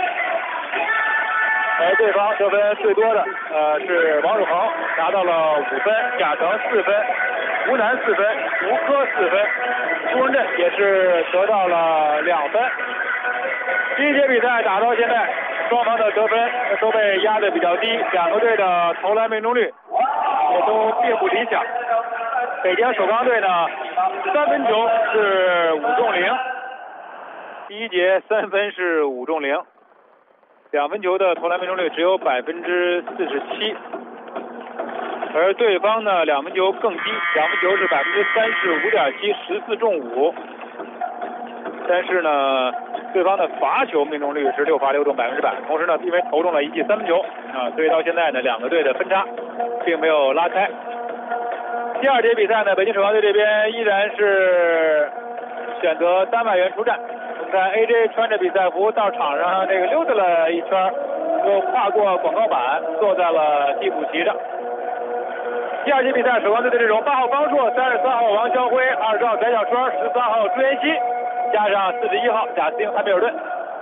Speaker 6: 对方得分最多的是王楚恒，拿到了5分，贾腾4分，吴楠4分，吴科4分，朱荣镇也是得到了2分。第一节比赛打到现在，双方的得分都被压得比较低，两个队的投篮命中率也都并不理想。北京首钢队呢，3分球是5中0，第一节3分是5中0。2分球的投篮命中率只有47%，而对方呢2分球更低，2分球是35.7%，14中5。但是呢，对方的罚球命中率是6罚6中100%，同时呢，因为投中了1记3分球所以到现在呢，两个队的分差并没有拉开。第二节比赛呢，北京首钢队这边依然是选择单外援出战。看 AJ 穿着比赛服到场上这个溜达了一圈，又跨过广告板，坐在了替补席上。第二节比赛，首钢队的阵容：8号方硕、33号王肖辉、20号翟小川、13号朱彦西，加上41号贾斯汀·汉密尔顿。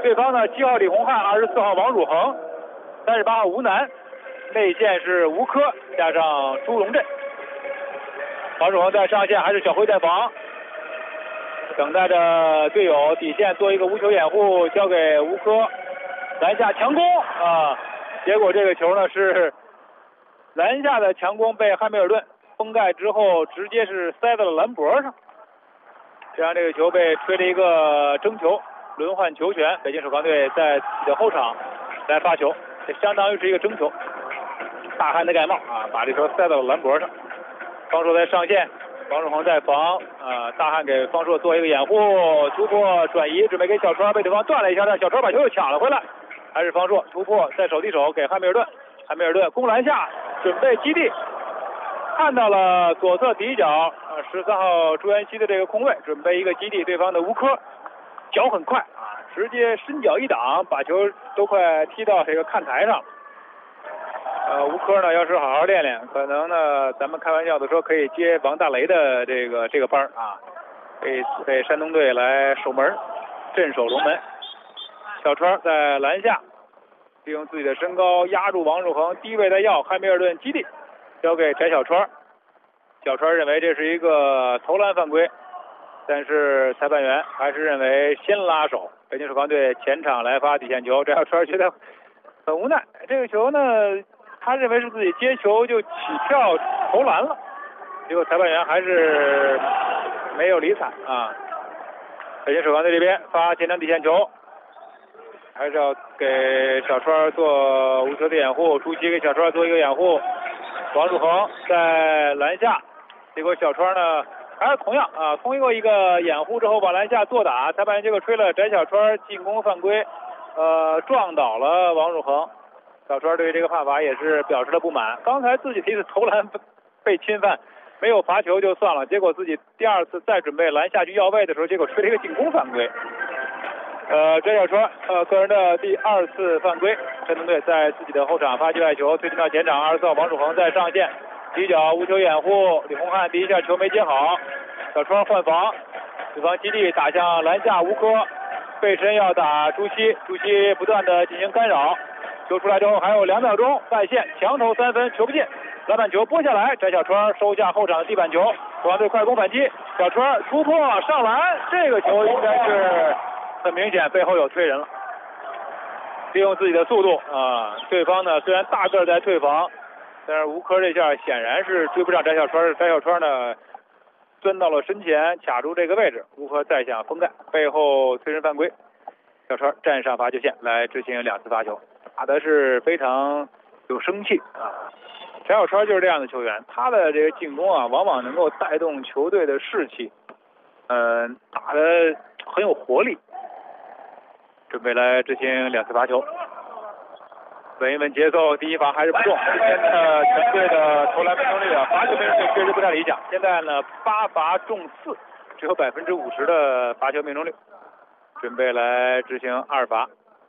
Speaker 6: 对方呢7号李洪汉、24号王汝恒、38号吴楠，内线是吴科加上朱龙镇。王汝恒在上线，还是小辉在防，等待着队友底线做一个无球掩护，交给吴科，篮下强攻啊！结果这个球呢是篮下的强攻被汉密尔顿封盖之后，直接是塞到了篮脖上，这样这个球被吹了一个争球，轮换球权。北京首钢队在自己的后场来发球，这相当于是一个争球。大汉的盖帽啊，把这球塞到了篮脖上。方硕在上线，王汝恒在防大汉给方硕做一个掩护，突破转移，准备给小川，被对方断了一下，但小川把球又抢了回来，还是方硕突破，在手递手给汉密尔顿，汉密尔顿攻篮下，准备击地，看到了左侧底角13号朱元熙的这个空位，准备一个击地，对方的吴科脚很快啊，直接伸脚一挡，把球都快踢到这个看台上。吴科呢，要是好好练练，可能呢，咱们开玩笑的说可以接王大雷的这个班啊，给山东队来守门，镇守龙门。小川在篮下，利用自己的身高压住王汝恒，低位的要汉密尔顿基地，交给翟小川。小川认为这是一个投篮犯规，但是裁判员还是认为先拉手。北京首钢队前场来发底线球，翟小川觉得很无奈，这个球呢，他认为是自己接球就起跳投篮了，结果裁判员还是没有理睬啊。北京首钢队这边发前场底线球，还是要给小川做无球的掩护，朱琦给小川做一个掩护，王汝恒在篮下，结果小川呢还是同样啊，通过一个掩护之后往篮下做打，裁判员结果吹了翟小川进攻犯规，撞倒了王汝恒。小川对于这个判罚也是表示了不满，刚才自己的一次投篮被侵犯，没有罚球就算了，结果自己第二次再准备篮下去要位的时候，结果吹了一个进攻犯规。翟小川个人的第2次犯规，山东队在自己的后场发界外球，推进到前场，24号王汝恒在上线，底角无球掩护，李洪汉第一下球没接好，小川换防，对方基地打向篮下吴科，背身要打朱熹，朱熹不断的进行干扰，球出来之后还有2秒钟，外线强投3分，球不进，篮板球拨下来，翟小川收下后场的地板球，国王队快攻反击，小川突破上篮，这个球应该是很明显背后有推人了，利用自己的速度啊，对方呢虽然大个在退防，但是吴科这下显然是追不上翟小川，翟小川呢钻到了身前卡住这个位置，吴科再想封盖，背后推人犯规，小川站上罚球线来执行2次罚球，打的是非常有生气啊。翟小川就是这样的球员，他的这个进攻啊，往往能够带动球队的士气，打得很有活力。准备来执行2次罚球，稳一稳节奏，第一罚还是不中。今天的全队的投篮命中率啊，罚球命中率确实不太理想。现在呢，8罚中4，只有50%的罚球命中率。准备来执行2罚。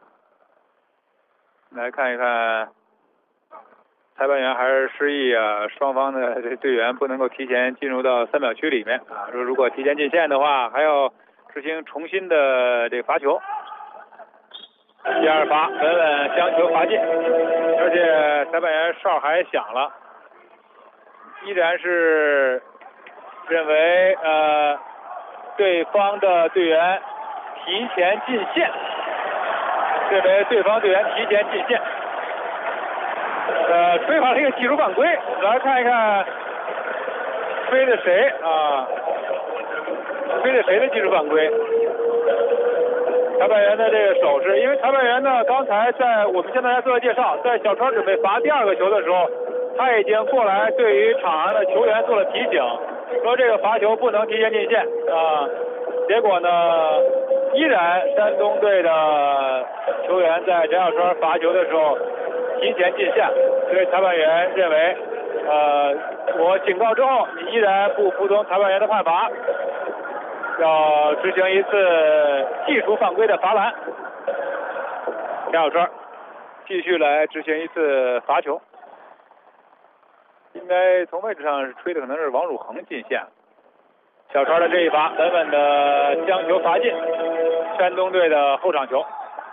Speaker 6: 来看一看，裁判员还是示意啊，双方的这队员不能够提前进入到3秒区里面啊。说如果提前进线的话，还要执行重新的这个罚球。第2罚稳稳将球罚进，而且裁判员哨还响了，依然是认为对方的队员提前进线，认为对方队员提前进线，吹罚了一个技术犯规，来看一看吹的谁啊？吹的谁的技术犯规？裁判员的这个手势，因为裁判员呢，刚才在我们向大家做了介绍，在小川准备罚第2个球的时候，他已经过来对于场上的球员做了提醒，说这个罚球不能提前进线啊。结果呢，依然山东队的球员在翟小川罚球的时候提前进线，所以裁判员认为，我警告之后你依然不服从裁判员的判罚，要执行1次技术犯规的罚篮。翟小川继续来执行1次罚球，应该从位置上是吹的可能是王汝恒进线。小川的这一罚稳稳的将球罚进，山东队的后场球。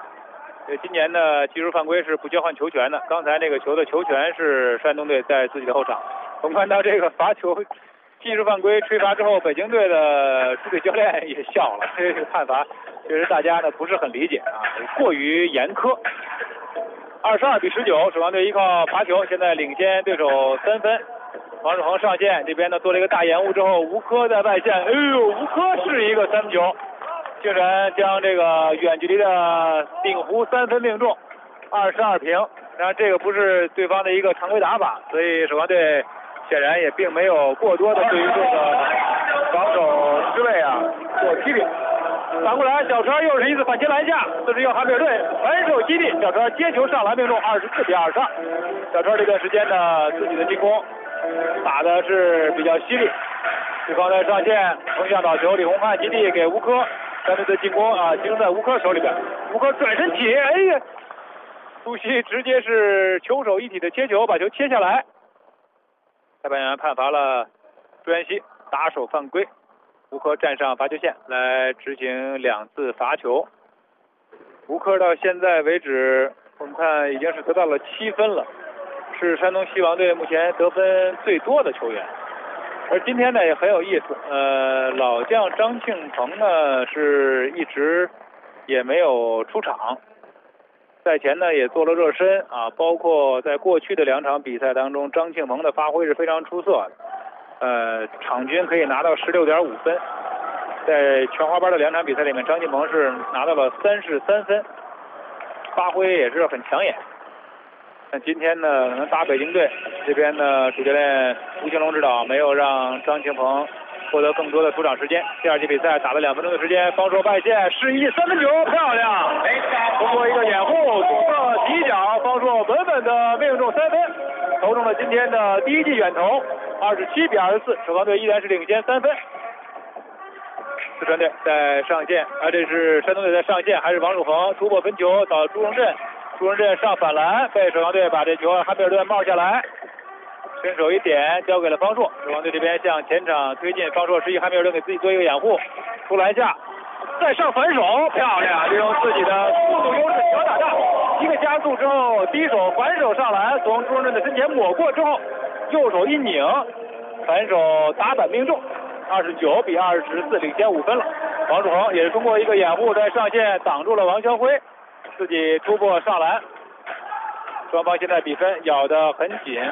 Speaker 6: 今年呢技术犯规是不交换球权的，刚才那个球的球权是山东队在自己的后场。我们看到这个罚球技术犯规吹罚之后，北京队的主队教练也笑了，这个判罚确实大家呢不是很理解啊，过于严苛。22-19，首钢队依靠罚球现在领先对手3分。王志恒上线，这边呢做了一个大延误之后，吴科在外线，哎呦，吴科是一个3分球，竟然将这个远距离的顶弧3分命中，22平。当然这个不是对方的一个常规打法，所以首钢队显然也并没有过多的对于这个防守失位啊做批评。反过来，小车又是一次反击篮下，这是要哈密尔顿反手击地，小车接球上篮命中，24-22。小车这段时间呢自己的进攻打的是比较犀利，对方在上线横向倒球，李洪汉击地给吴科，山队的进攻啊集中在吴科手里边，吴科转身起，哎呀，苏西直接是球手一体的切球，把球切下来。裁判员判罚了朱彦西打手犯规，吴科站上罚球线来执行2次罚球。吴科到现在为止，我们看已经是得到了7分了，是山东西王队目前得分最多的球员。而今天呢也很有意思，老将张庆鹏呢是一直也没有出场，赛前呢也做了热身啊，包括在过去的2场比赛当中，张庆鹏的发挥是非常出色的，场均可以拿到16.5分。在全华班的2场比赛里面，张庆鹏是拿到了33分，发挥也是很抢眼。那今天呢，可能打北京队这边呢，主教练吴兴龙指导没有让张庆鹏获得更多的出场时间。第2节比赛打了2分钟的时间，方硕外线示意3分球，漂亮！通过一个掩护，左侧起脚，方硕稳稳的命中3分，投中了今天的第1记远投，27-24，首钢队依然是领先3分。四川队在上线，这是山东队在上线，还是王汝恒突破分球到朱荣振，朱荣振上反篮，被首钢队把这球哈密尔顿帽下来，伸手一点交给了方硕，首钢队这边向前场推进，方硕示意哈密尔顿给自己做一个掩护，出篮下，再上反手，漂亮，利用自己的速度优势小打大，一个加速之后低手反手上篮，从朱荣振的身前抹过之后，右手一拧，反手打板命中。29-24，领先5分了。王楚恒也是通过一个掩护在上线挡住了王霄辉，自己突破上篮。双方现在比分咬得很紧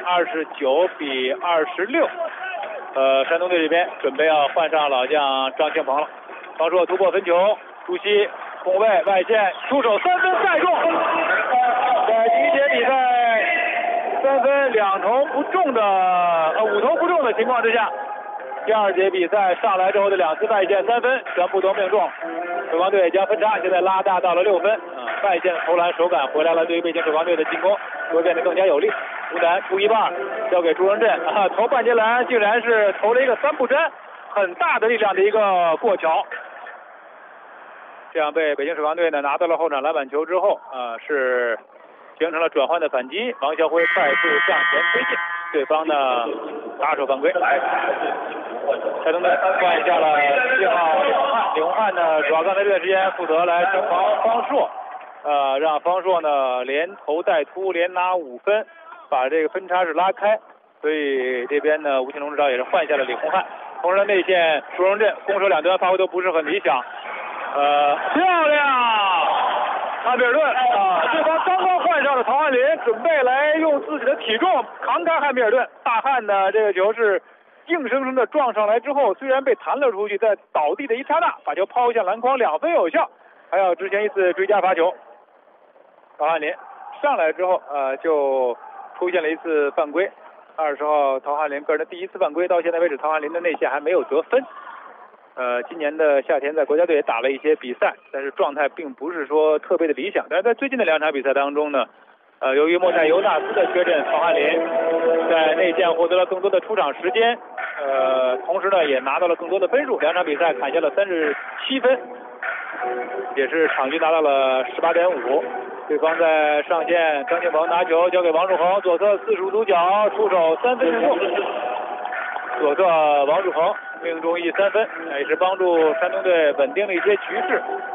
Speaker 6: ，29-26。山东队这边准备要换上老将张庆鹏了。方硕突破分球，朱熹空位外线出手3分再中。在第1节比赛3分2投不中的5投不中的情况之下。第2节比赛上来之后的2次外线3分全部都命中，首钢队将分差现在拉大到了6分。外线投篮手感回来了，对于北京首钢队的进攻会变得更加有力。吴楠出一半交给朱荣振，投半截篮竟然是投了一个3不沾，很大的力量的一个过桥，这样被北京首钢队呢拿到了后场篮板球之后，是形成了转换的反击。王晓辉快速向前推进，对方的打手犯规。山东队换下了7号李洪汉呢，主要刚才这段时间负责来承防方硕，让方硕呢连投带突连拿5分，把这个分差是拉开。所以这边呢，吴兴龙指导也是换下了李洪汉。同时呢，内线朱荣振攻守两端发挥都不是很理想。漂亮！哈密尔顿对方刚刚换上了陶汉林，准备来用自己的体重扛开汉密尔顿。大汉呢，这个球是硬生生的撞上来之后，虽然被弹了出去，在倒地的一刹那把球抛向篮筐，2分有效，还要执行一次追加罚球。陶汉林上来之后就出现了一次犯规，20号陶汉林个人的第1次犯规，到现在为止陶汉林的内线还没有得分。今年的夏天在国家队也打了一些比赛，但是状态并不是说特别的理想。但是在最近的2场比赛当中呢，由于莫塞尤纳斯的缺阵，陶汉林在内线获得了更多的出场时间，同时呢也拿到了更多的分数，2场比赛砍下了37分，也是场均拿到了18.5。对方在上线，张庆鹏拿球交给王楚恒，左侧45度角出手3分命中，左侧王楚恒命中3分，也是帮助山东队稳定了一些局势。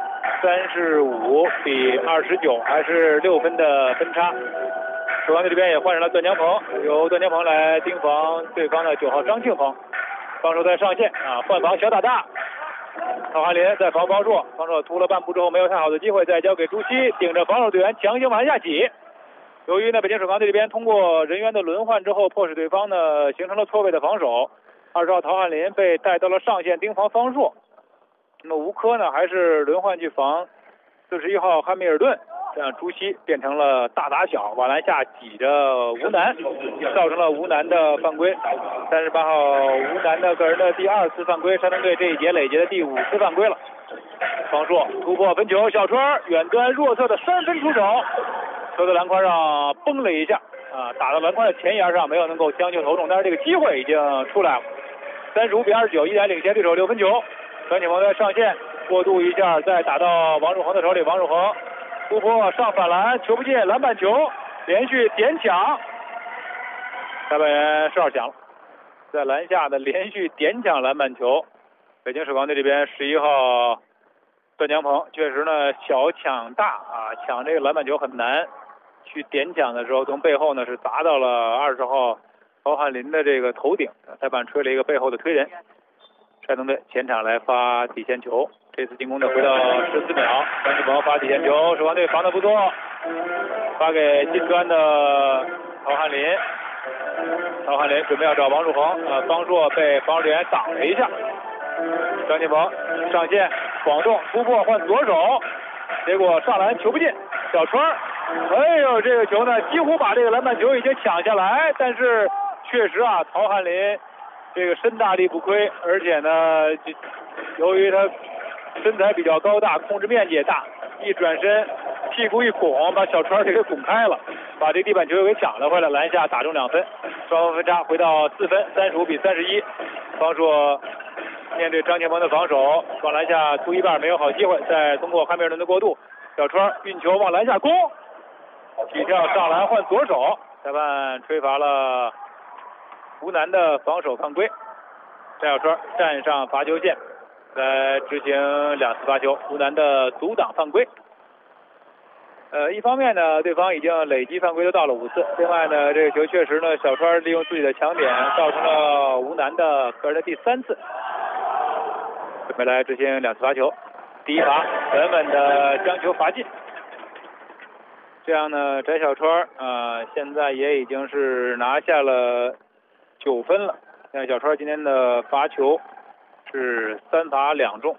Speaker 6: 35比29，还是6分的分差。守方队这边也换上了段江鹏，由段江鹏来盯防对方的9号张庆鹏。方硕在上线啊，换防小打大。曹翰林在防方硕，方硕突了半步之后没有太好的机会，再交给朱熹，顶着防守队员强行往下挤。由于呢北京首钢队这边通过人员的轮换之后，迫使对方呢形成了错位的防守。20号曹翰林被带到了上线盯防方硕，那么吴科呢还是轮换去防41号汉密尔顿，这样朱熹变成了大打小，往篮下挤着吴楠，造成了吴楠的犯规。38号吴楠的个人的第2次犯规，山东队这一节累计的第5次犯规了。方硕突破分球，小川远端弱侧的3分出手，球在篮筐上崩了一下啊，打到篮筐的前沿上，没有能够将就投中，但是这个机会已经出来了。35比29，依然领先对手6分球。张景鹏在上线过渡一下，再打到王汝恒的手里，王汝恒突破上反篮，球不进，篮板球连续点抢，裁判员哨响了，在篮下的连续点抢篮板球。北京首钢队这边11号段江鹏确实呢小抢大啊，抢这个篮板球很难，去点抢的时候从背后呢是砸到了20号曹翰林的这个头顶，裁判吹了一个背后的推人。山东队前场来发底线球，这次进攻的回到14秒，张志鹏发底线球，首钢队防得不错，发给近端的曹翰林，曹翰林准备要找王汝恒，方硕被防守队员挡了一下，张金鹏上线广众突破换左手，结果上篮球不进，小川，哎呦这个球呢几乎把这个篮板球已经抢下来，但是确实啊曹翰林这个身大力不亏，而且呢由于他身材比较高大，控制面积也大，一转身屁股一拱，把小川给拱开了，把这地板球又给抢了回来，篮下打中2分，双方分差回到4分，35比31。方硕面对张庆鹏的防守，往篮下突一半没有好机会，再通过汉密尔顿的过渡，小川运球往篮下攻，起跳上篮换左手，裁判吹罚了吴楠的防守犯规，戴小川站上罚球线来执行2次罚球，吴楠的阻挡犯规。一方面呢，对方已经累计犯规都到了5次，另外呢，这个球确实呢，小川利用自己的强点，造成了吴楠的个人的第3次，准备来执行2次罚球。第一罚稳稳的将球罚进，这样呢，翟小川现在也已经是拿下了9分了。小川今天的罚球是3罚2中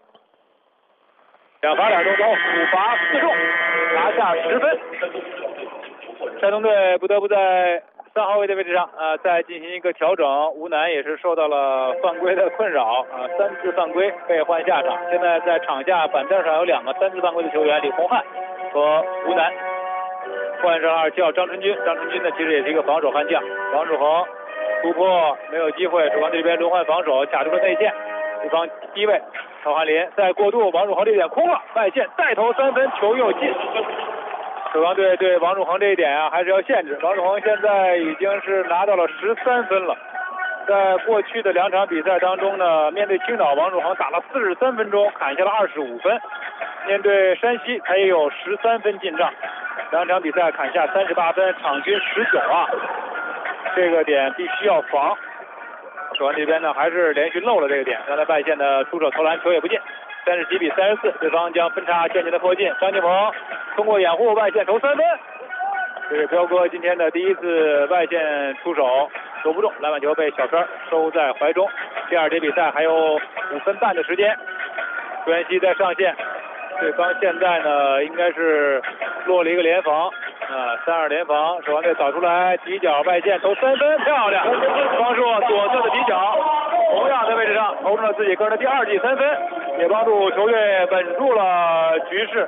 Speaker 6: ，2罚2中走，5罚4中，拿下10分。山东队不得不在3号位的位置上再进行一个调整，吴楠也是受到了犯规的困扰3次犯规被换下场。现在在场下板凳上有2个3次犯规的球员，李洪汉和吴楠。换上2叫张春军，张春军呢其实也是一个防守悍将。王志恒突破没有机会，首钢这边轮换防守卡住了内线，对方低位曹翰林再过渡，王汝恒这点空了，外线再投3分，球又进。首钢队对王汝恒这一点还是要限制，王汝恒现在已经是拿到了13分了。在过去的2场比赛当中呢，面对青岛，王汝恒打了43分钟，砍下了25分；面对山西，他也有13分进账，2场比赛砍下38分，场均19这个点必须要防。首钢这边呢还是连续漏了这个点，刚才外线的出手投篮球也不进，37比34，对方将分差渐渐的迫近。张金鹏通过掩护外线投3分，这是彪哥今天的第1次外线出手，投不中，篮板球被小川收在怀中。第2节比赛还有5分半的时间，朱彦西在上线，对方现在呢应该是落了一个联防，3-2联防，首钢队扫出来底角外线投3分，漂亮！方硕左侧的底角，同样在位置上投出了自己个人的第2记3分，也帮助球队稳住了局势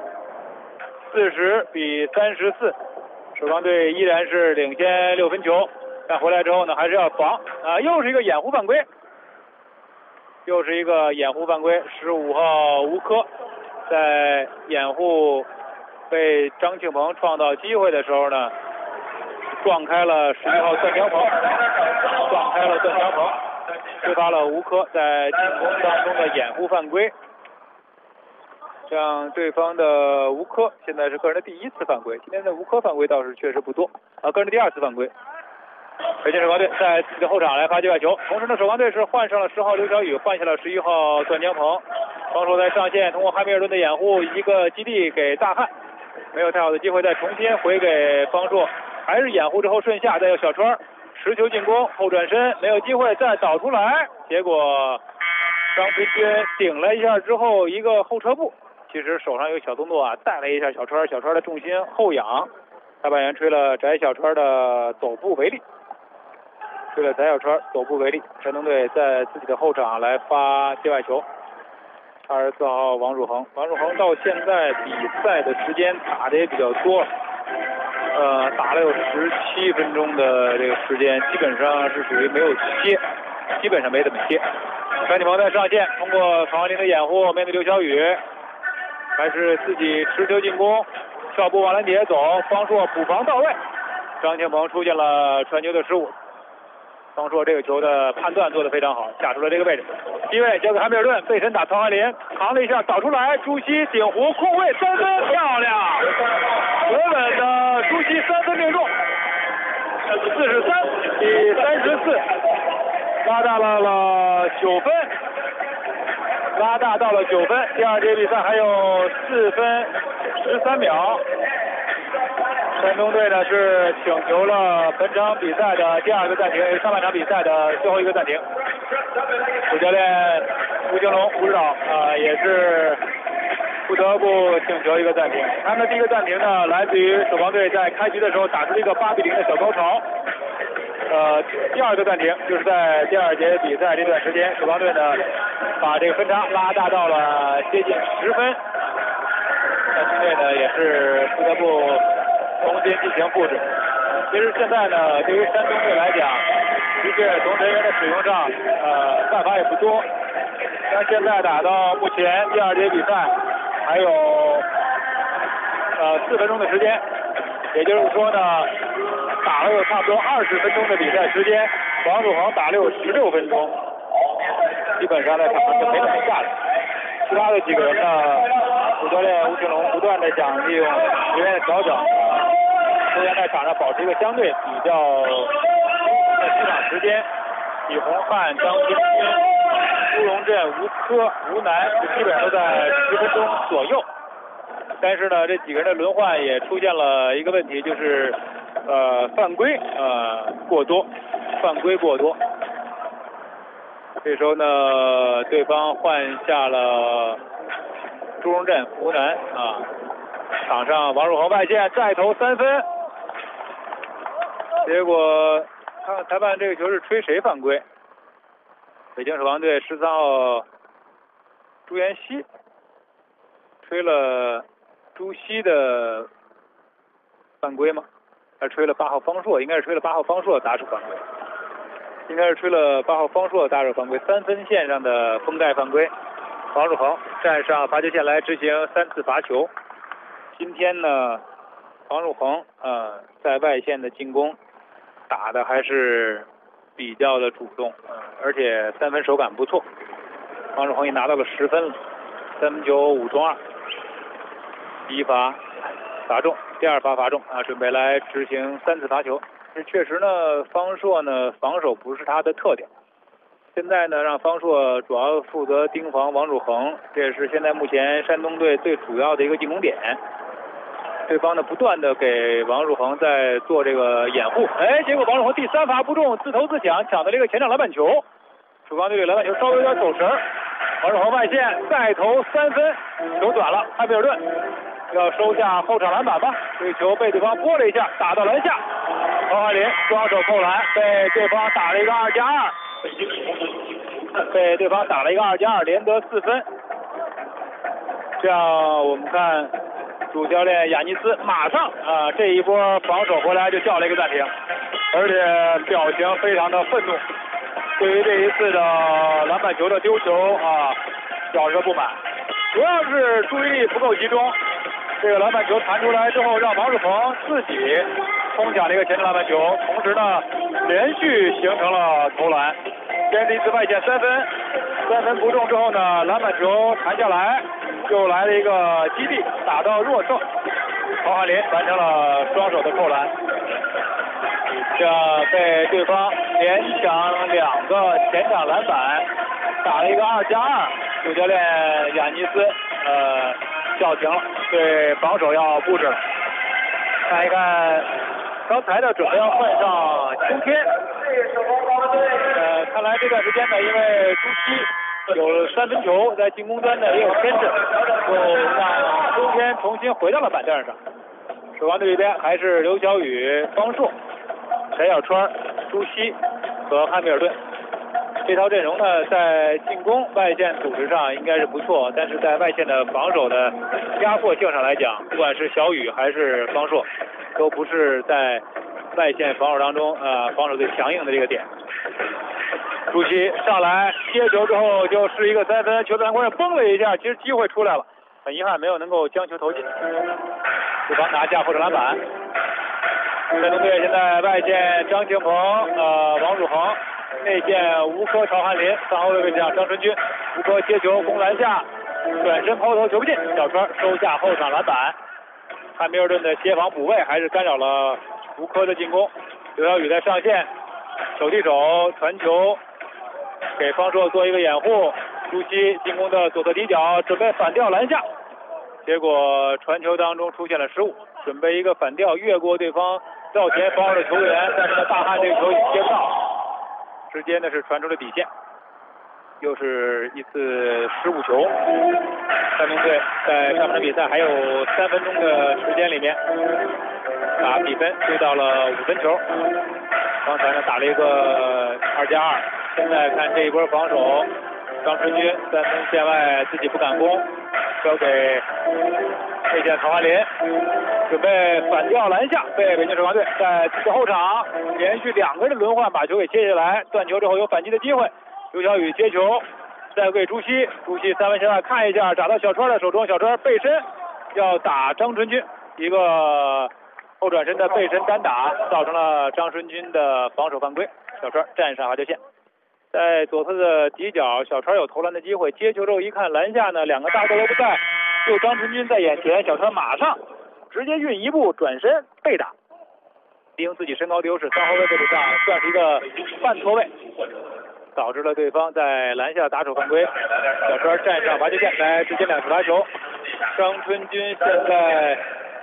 Speaker 6: ，40比34。首钢队依然是领先6分球，但回来之后呢还是要防又是一个掩护犯规，又是一个掩护犯规。15号吴科在掩护被张庆鹏创造机会的时候呢，撞开了11号段江鹏，吹罚了吴科在进攻当中的掩护犯规。 像对方的吴科现在是个人的第1次犯规，今天的吴科犯规倒是确实不多啊，个人的第2次犯规。北京首钢队在自己的后场来发界外球，同时呢，首钢队是换上了10号刘晓宇，换下了11号段江鹏。方硕在上线，通过汉密尔顿的掩护，一个基地给大汉，没有太好的机会，再重新回给方硕，还是掩护之后顺下，再有小川持球进攻，后转身没有机会，再导出来，结果张培轩顶了一下之后一个后撤步，其实手上有小动作啊，带了一下小川，小川的重心后仰，裁判员吹了翟小川的走步为例。对了，翟小川走步为例，山东队在自己的后场来发界外球。24号王汝恒，王汝恒到现在比赛的时间打的也比较多，打了有17分钟的这个时间，基本上是属于没有歇，基本上没怎么歇。张继鹏在上线，通过曹安林的掩护，面对刘晓宇，还是自己持球进攻，跳步往篮底下走，方硕补防到位，张庆鹏出现了传球的失误。方硕这个球的判断做得非常好，下出了这个位置，低位交给汉密尔顿，背身打曹安林，扛了一下导出来，朱熹顶弧空位3分，漂亮，稳稳的朱熹3分命中，43比34，拉大了9分，拉大到了9分。第2节比赛还有4分13秒。山东队呢是请求了本场比赛的第2个暂停，也是上半场比赛的最后一个暂停。主教练吴京龙吴指导也是不得不请求一个暂停。他们的第一个暂停呢，来自于首钢队在开局的时候打出了一个8比0的小高潮。第2个暂停就是在第2节比赛这段时间，首钢队呢把这个分差拉大到了接近10分。山东队呢也是不得不重新进行布置。其实现在呢，对于山东队来讲，的确从人员的使用上，办法也不多。但现在打到目前第2节比赛还有4分钟的时间，也就是说呢，打了有差不多20分钟的比赛时间，王汝恒打了有16分钟，基本上在场上就没怎么下来。其他的几个人呢，主教练吴庆龙不断的想利用人员的调整，球员在场上保持一个相对比较的出场时间。李洪汉、张金军、朱荣振、吴科、吴楠基本上都在10分钟左右。但是呢，这几个人的轮换也出现了一个问题，就是犯规过多，犯规过多。这时候呢，对方换下了朱荣振、吴楠场上王汝恒外线再投3分，结果看看裁判这个球是吹谁犯规？北京首钢队13号朱彦西吹了朱熹的犯规吗？还吹了8号方硕？应该是吹了8号方硕打手犯规。应该是吹了8号方硕打手犯规，3分线上的封盖犯规。王汝恒站上罚球线来执行3次罚球。今天呢，王汝恒在外线的进攻打的还是比较的主动，而且3分手感不错。王汝恒也拿到了10分了，3分球5中2，第1罚罚中，第2罚罚中准备来执行3次罚球。确实呢，方硕呢防守不是他的特点。现在呢，让方硕主要负责盯防王汝恒，这也是现在目前山东队最主要的一个进攻点。对方呢不断的给王汝恒在做这个掩护，结果王汝恒第3罚不中，自投自抢，抢到这个前场篮板球。首钢队篮板球稍微有点走神，王汝恒外线再投3分，球短了，汉密尔顿要收下后场篮板吧。这个球被对方拨了一下，打到篮下。曹汉林双手扣篮，被对方打了一个2+2，被对方打了一个2+2，连得4分。这样我们看主教练雅尼斯马上这一波防守回来就叫了一个暂停，而且表情非常的愤怒，对于这一次的篮板球的丢球表示不满，主要是注意力不够集中。这个篮板球弹出来之后，让王汝恒自己冲抢了一个前场篮板球，同时呢连续形成了投篮。先是一次外线3分不中之后呢，篮板球弹下来， 又来了一个基地，打到弱侧，曹翰林完成了双手的扣篮，这被对方连抢2个前场篮板，打了一个2+2，主教练亚尼斯叫停了，对防守要布置了。看一看刚才的准备要换上秋天，看来这段时间呢，因为朱熹有3分球，在进攻端呢也有牵制，就让秋天重新回到了板凳上。守望队这边还是刘晓宇、方硕、陈小川、朱熹和汉密尔顿。这套阵容呢，在进攻外线组织上应该是不错，但是在外线的防守的压迫性上来讲，不管是小雨还是方硕，都不是在外线防守当中防守最强硬的这个点。朱熹上来接球之后就是一个3分，球在篮筐上崩了一下，其实机会出来了，很遗憾没有能够将球投进。对方拿下后场篮板。山东队现在外线张庆鹏、王汝恒。内线吴科、曹翰林，3后卫位置上张春军，吴科接球攻篮下，转身抛投球不进，小川收下后场篮板。汉密尔顿的协防补位还是干扰了吴科的进攻。刘晓宇在上线，手递手传球给方硕做一个掩护，朱熹进攻的左侧底角准备反吊篮下，结果传球当中出现了失误，准备一个反吊越过对方绕前防守的球员，但是呢大汉这个球也接不到。直接呢是传出了底线，又是一次失误球。山东队在上半场比赛还有3分钟的时间里面，把比分追到了5分球。刚才呢打了一个2+2，现在看这一波防守，张春军3分线外自己不敢攻，交给内线曹翰林，准备反吊篮下，被北京首钢队在自己后场连续2个人的轮换把球给接下来，断球之后有反击的机会。刘晓宇接球，再给朱熹，朱熹3分线外看一下，打到小川的手中，小川背身要打张春军，一个后转身的背身单打，造成了张春军的防守犯规，小川站上罚球线。在左侧的底角，小川有投篮的机会，接球之后一看篮下呢2个大个都不在，就张春军在眼前，小川马上直接运一步转身被打，利用自己身高的优势，3后卫位置上算是一个半错位，导致了对方在篮下打手犯规。小川站上罚球线来直接2次罚球，张春军现在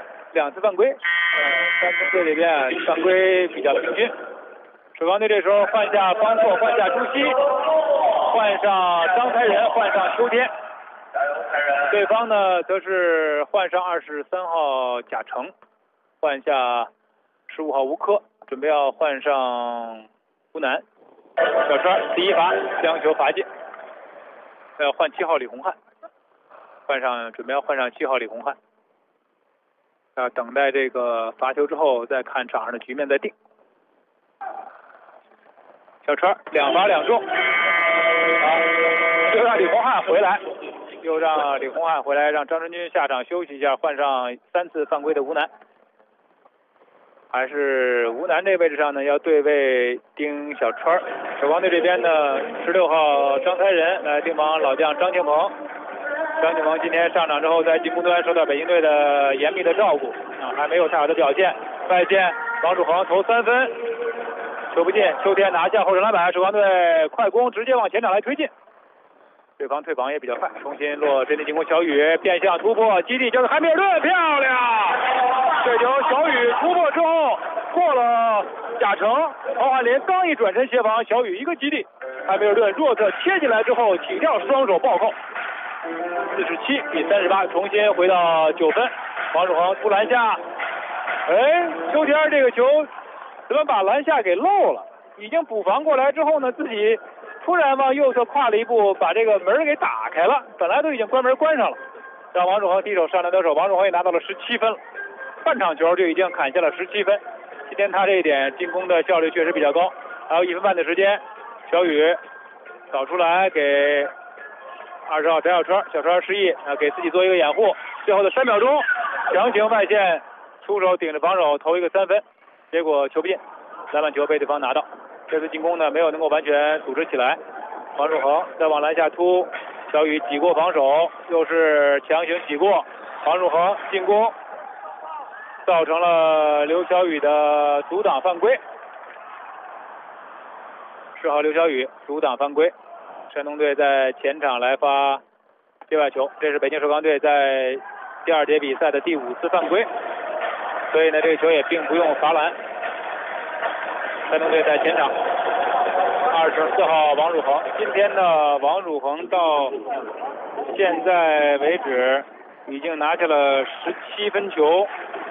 Speaker 6: 2次犯规，山东队这边犯规比较平均。首钢队这时候换下方硕，换下朱熹，换上张才仁，换上秋天。对方呢则是换上23号贾成，换下15号吴科，准备要换上湖南。小川第一罚将球罚进，要换7号李洪汉，准备要换上7号李洪汉。等待这个罚球之后再看场上的局面再定。小川2罚2中，又让李洪汉回来，让张春军下场休息一下，换上3次犯规的吴楠。还是吴楠这位置上呢要对位丁小川。首钢队这边呢16号张才仁来盯防老将张庆鹏。张庆鹏今天上场之后在进攻端受到北京队的严密的照顾还没有太好的表现。外线王楚恒投3分球不进，秋天拿下后场篮板，首钢队快攻直接往前场来推进，对方退防也比较快，重新落针对进攻，小雨变向突破，基地交给汉密尔顿，漂亮！这球小雨突破之后过了贾成，曹翰林刚一转身协防，小雨一个基地，汉密尔顿弱侧切进来之后起跳双手暴扣，47比38，重新回到9分。王楚恒突篮下，秋天这个球怎么把篮下给漏了？已经补防过来之后呢，自己突然往右侧跨了一步，把这个门给打开了，本来都已经关门关上了，让王楚恒第一手上篮得手，王楚恒也拿到了17分了，半场球就已经砍下了17分。今天他这一点进攻的效率确实比较高。还有1分半的时间，小雨扫出来给20号翟小川，小川失意给自己做一个掩护，最后的3秒钟强行外线出手顶着防守投一个3分，结果球不进，篮板球被对方拿到。这次进攻呢没有能够完全组织起来，王楚恒再往篮下突， 小雨挤过防守，又是强行挤过，王汝恒进攻，造成了刘晓宇的阻挡犯规。10号刘晓宇阻挡犯规，山东队在前场来发界外球，这是北京首钢队在第2节比赛的第5次犯规，所以呢，这个球也并不用罚篮。山东队在前场，24号王汝恒，今天呢，王汝恒到现在为止已经拿下了17分球，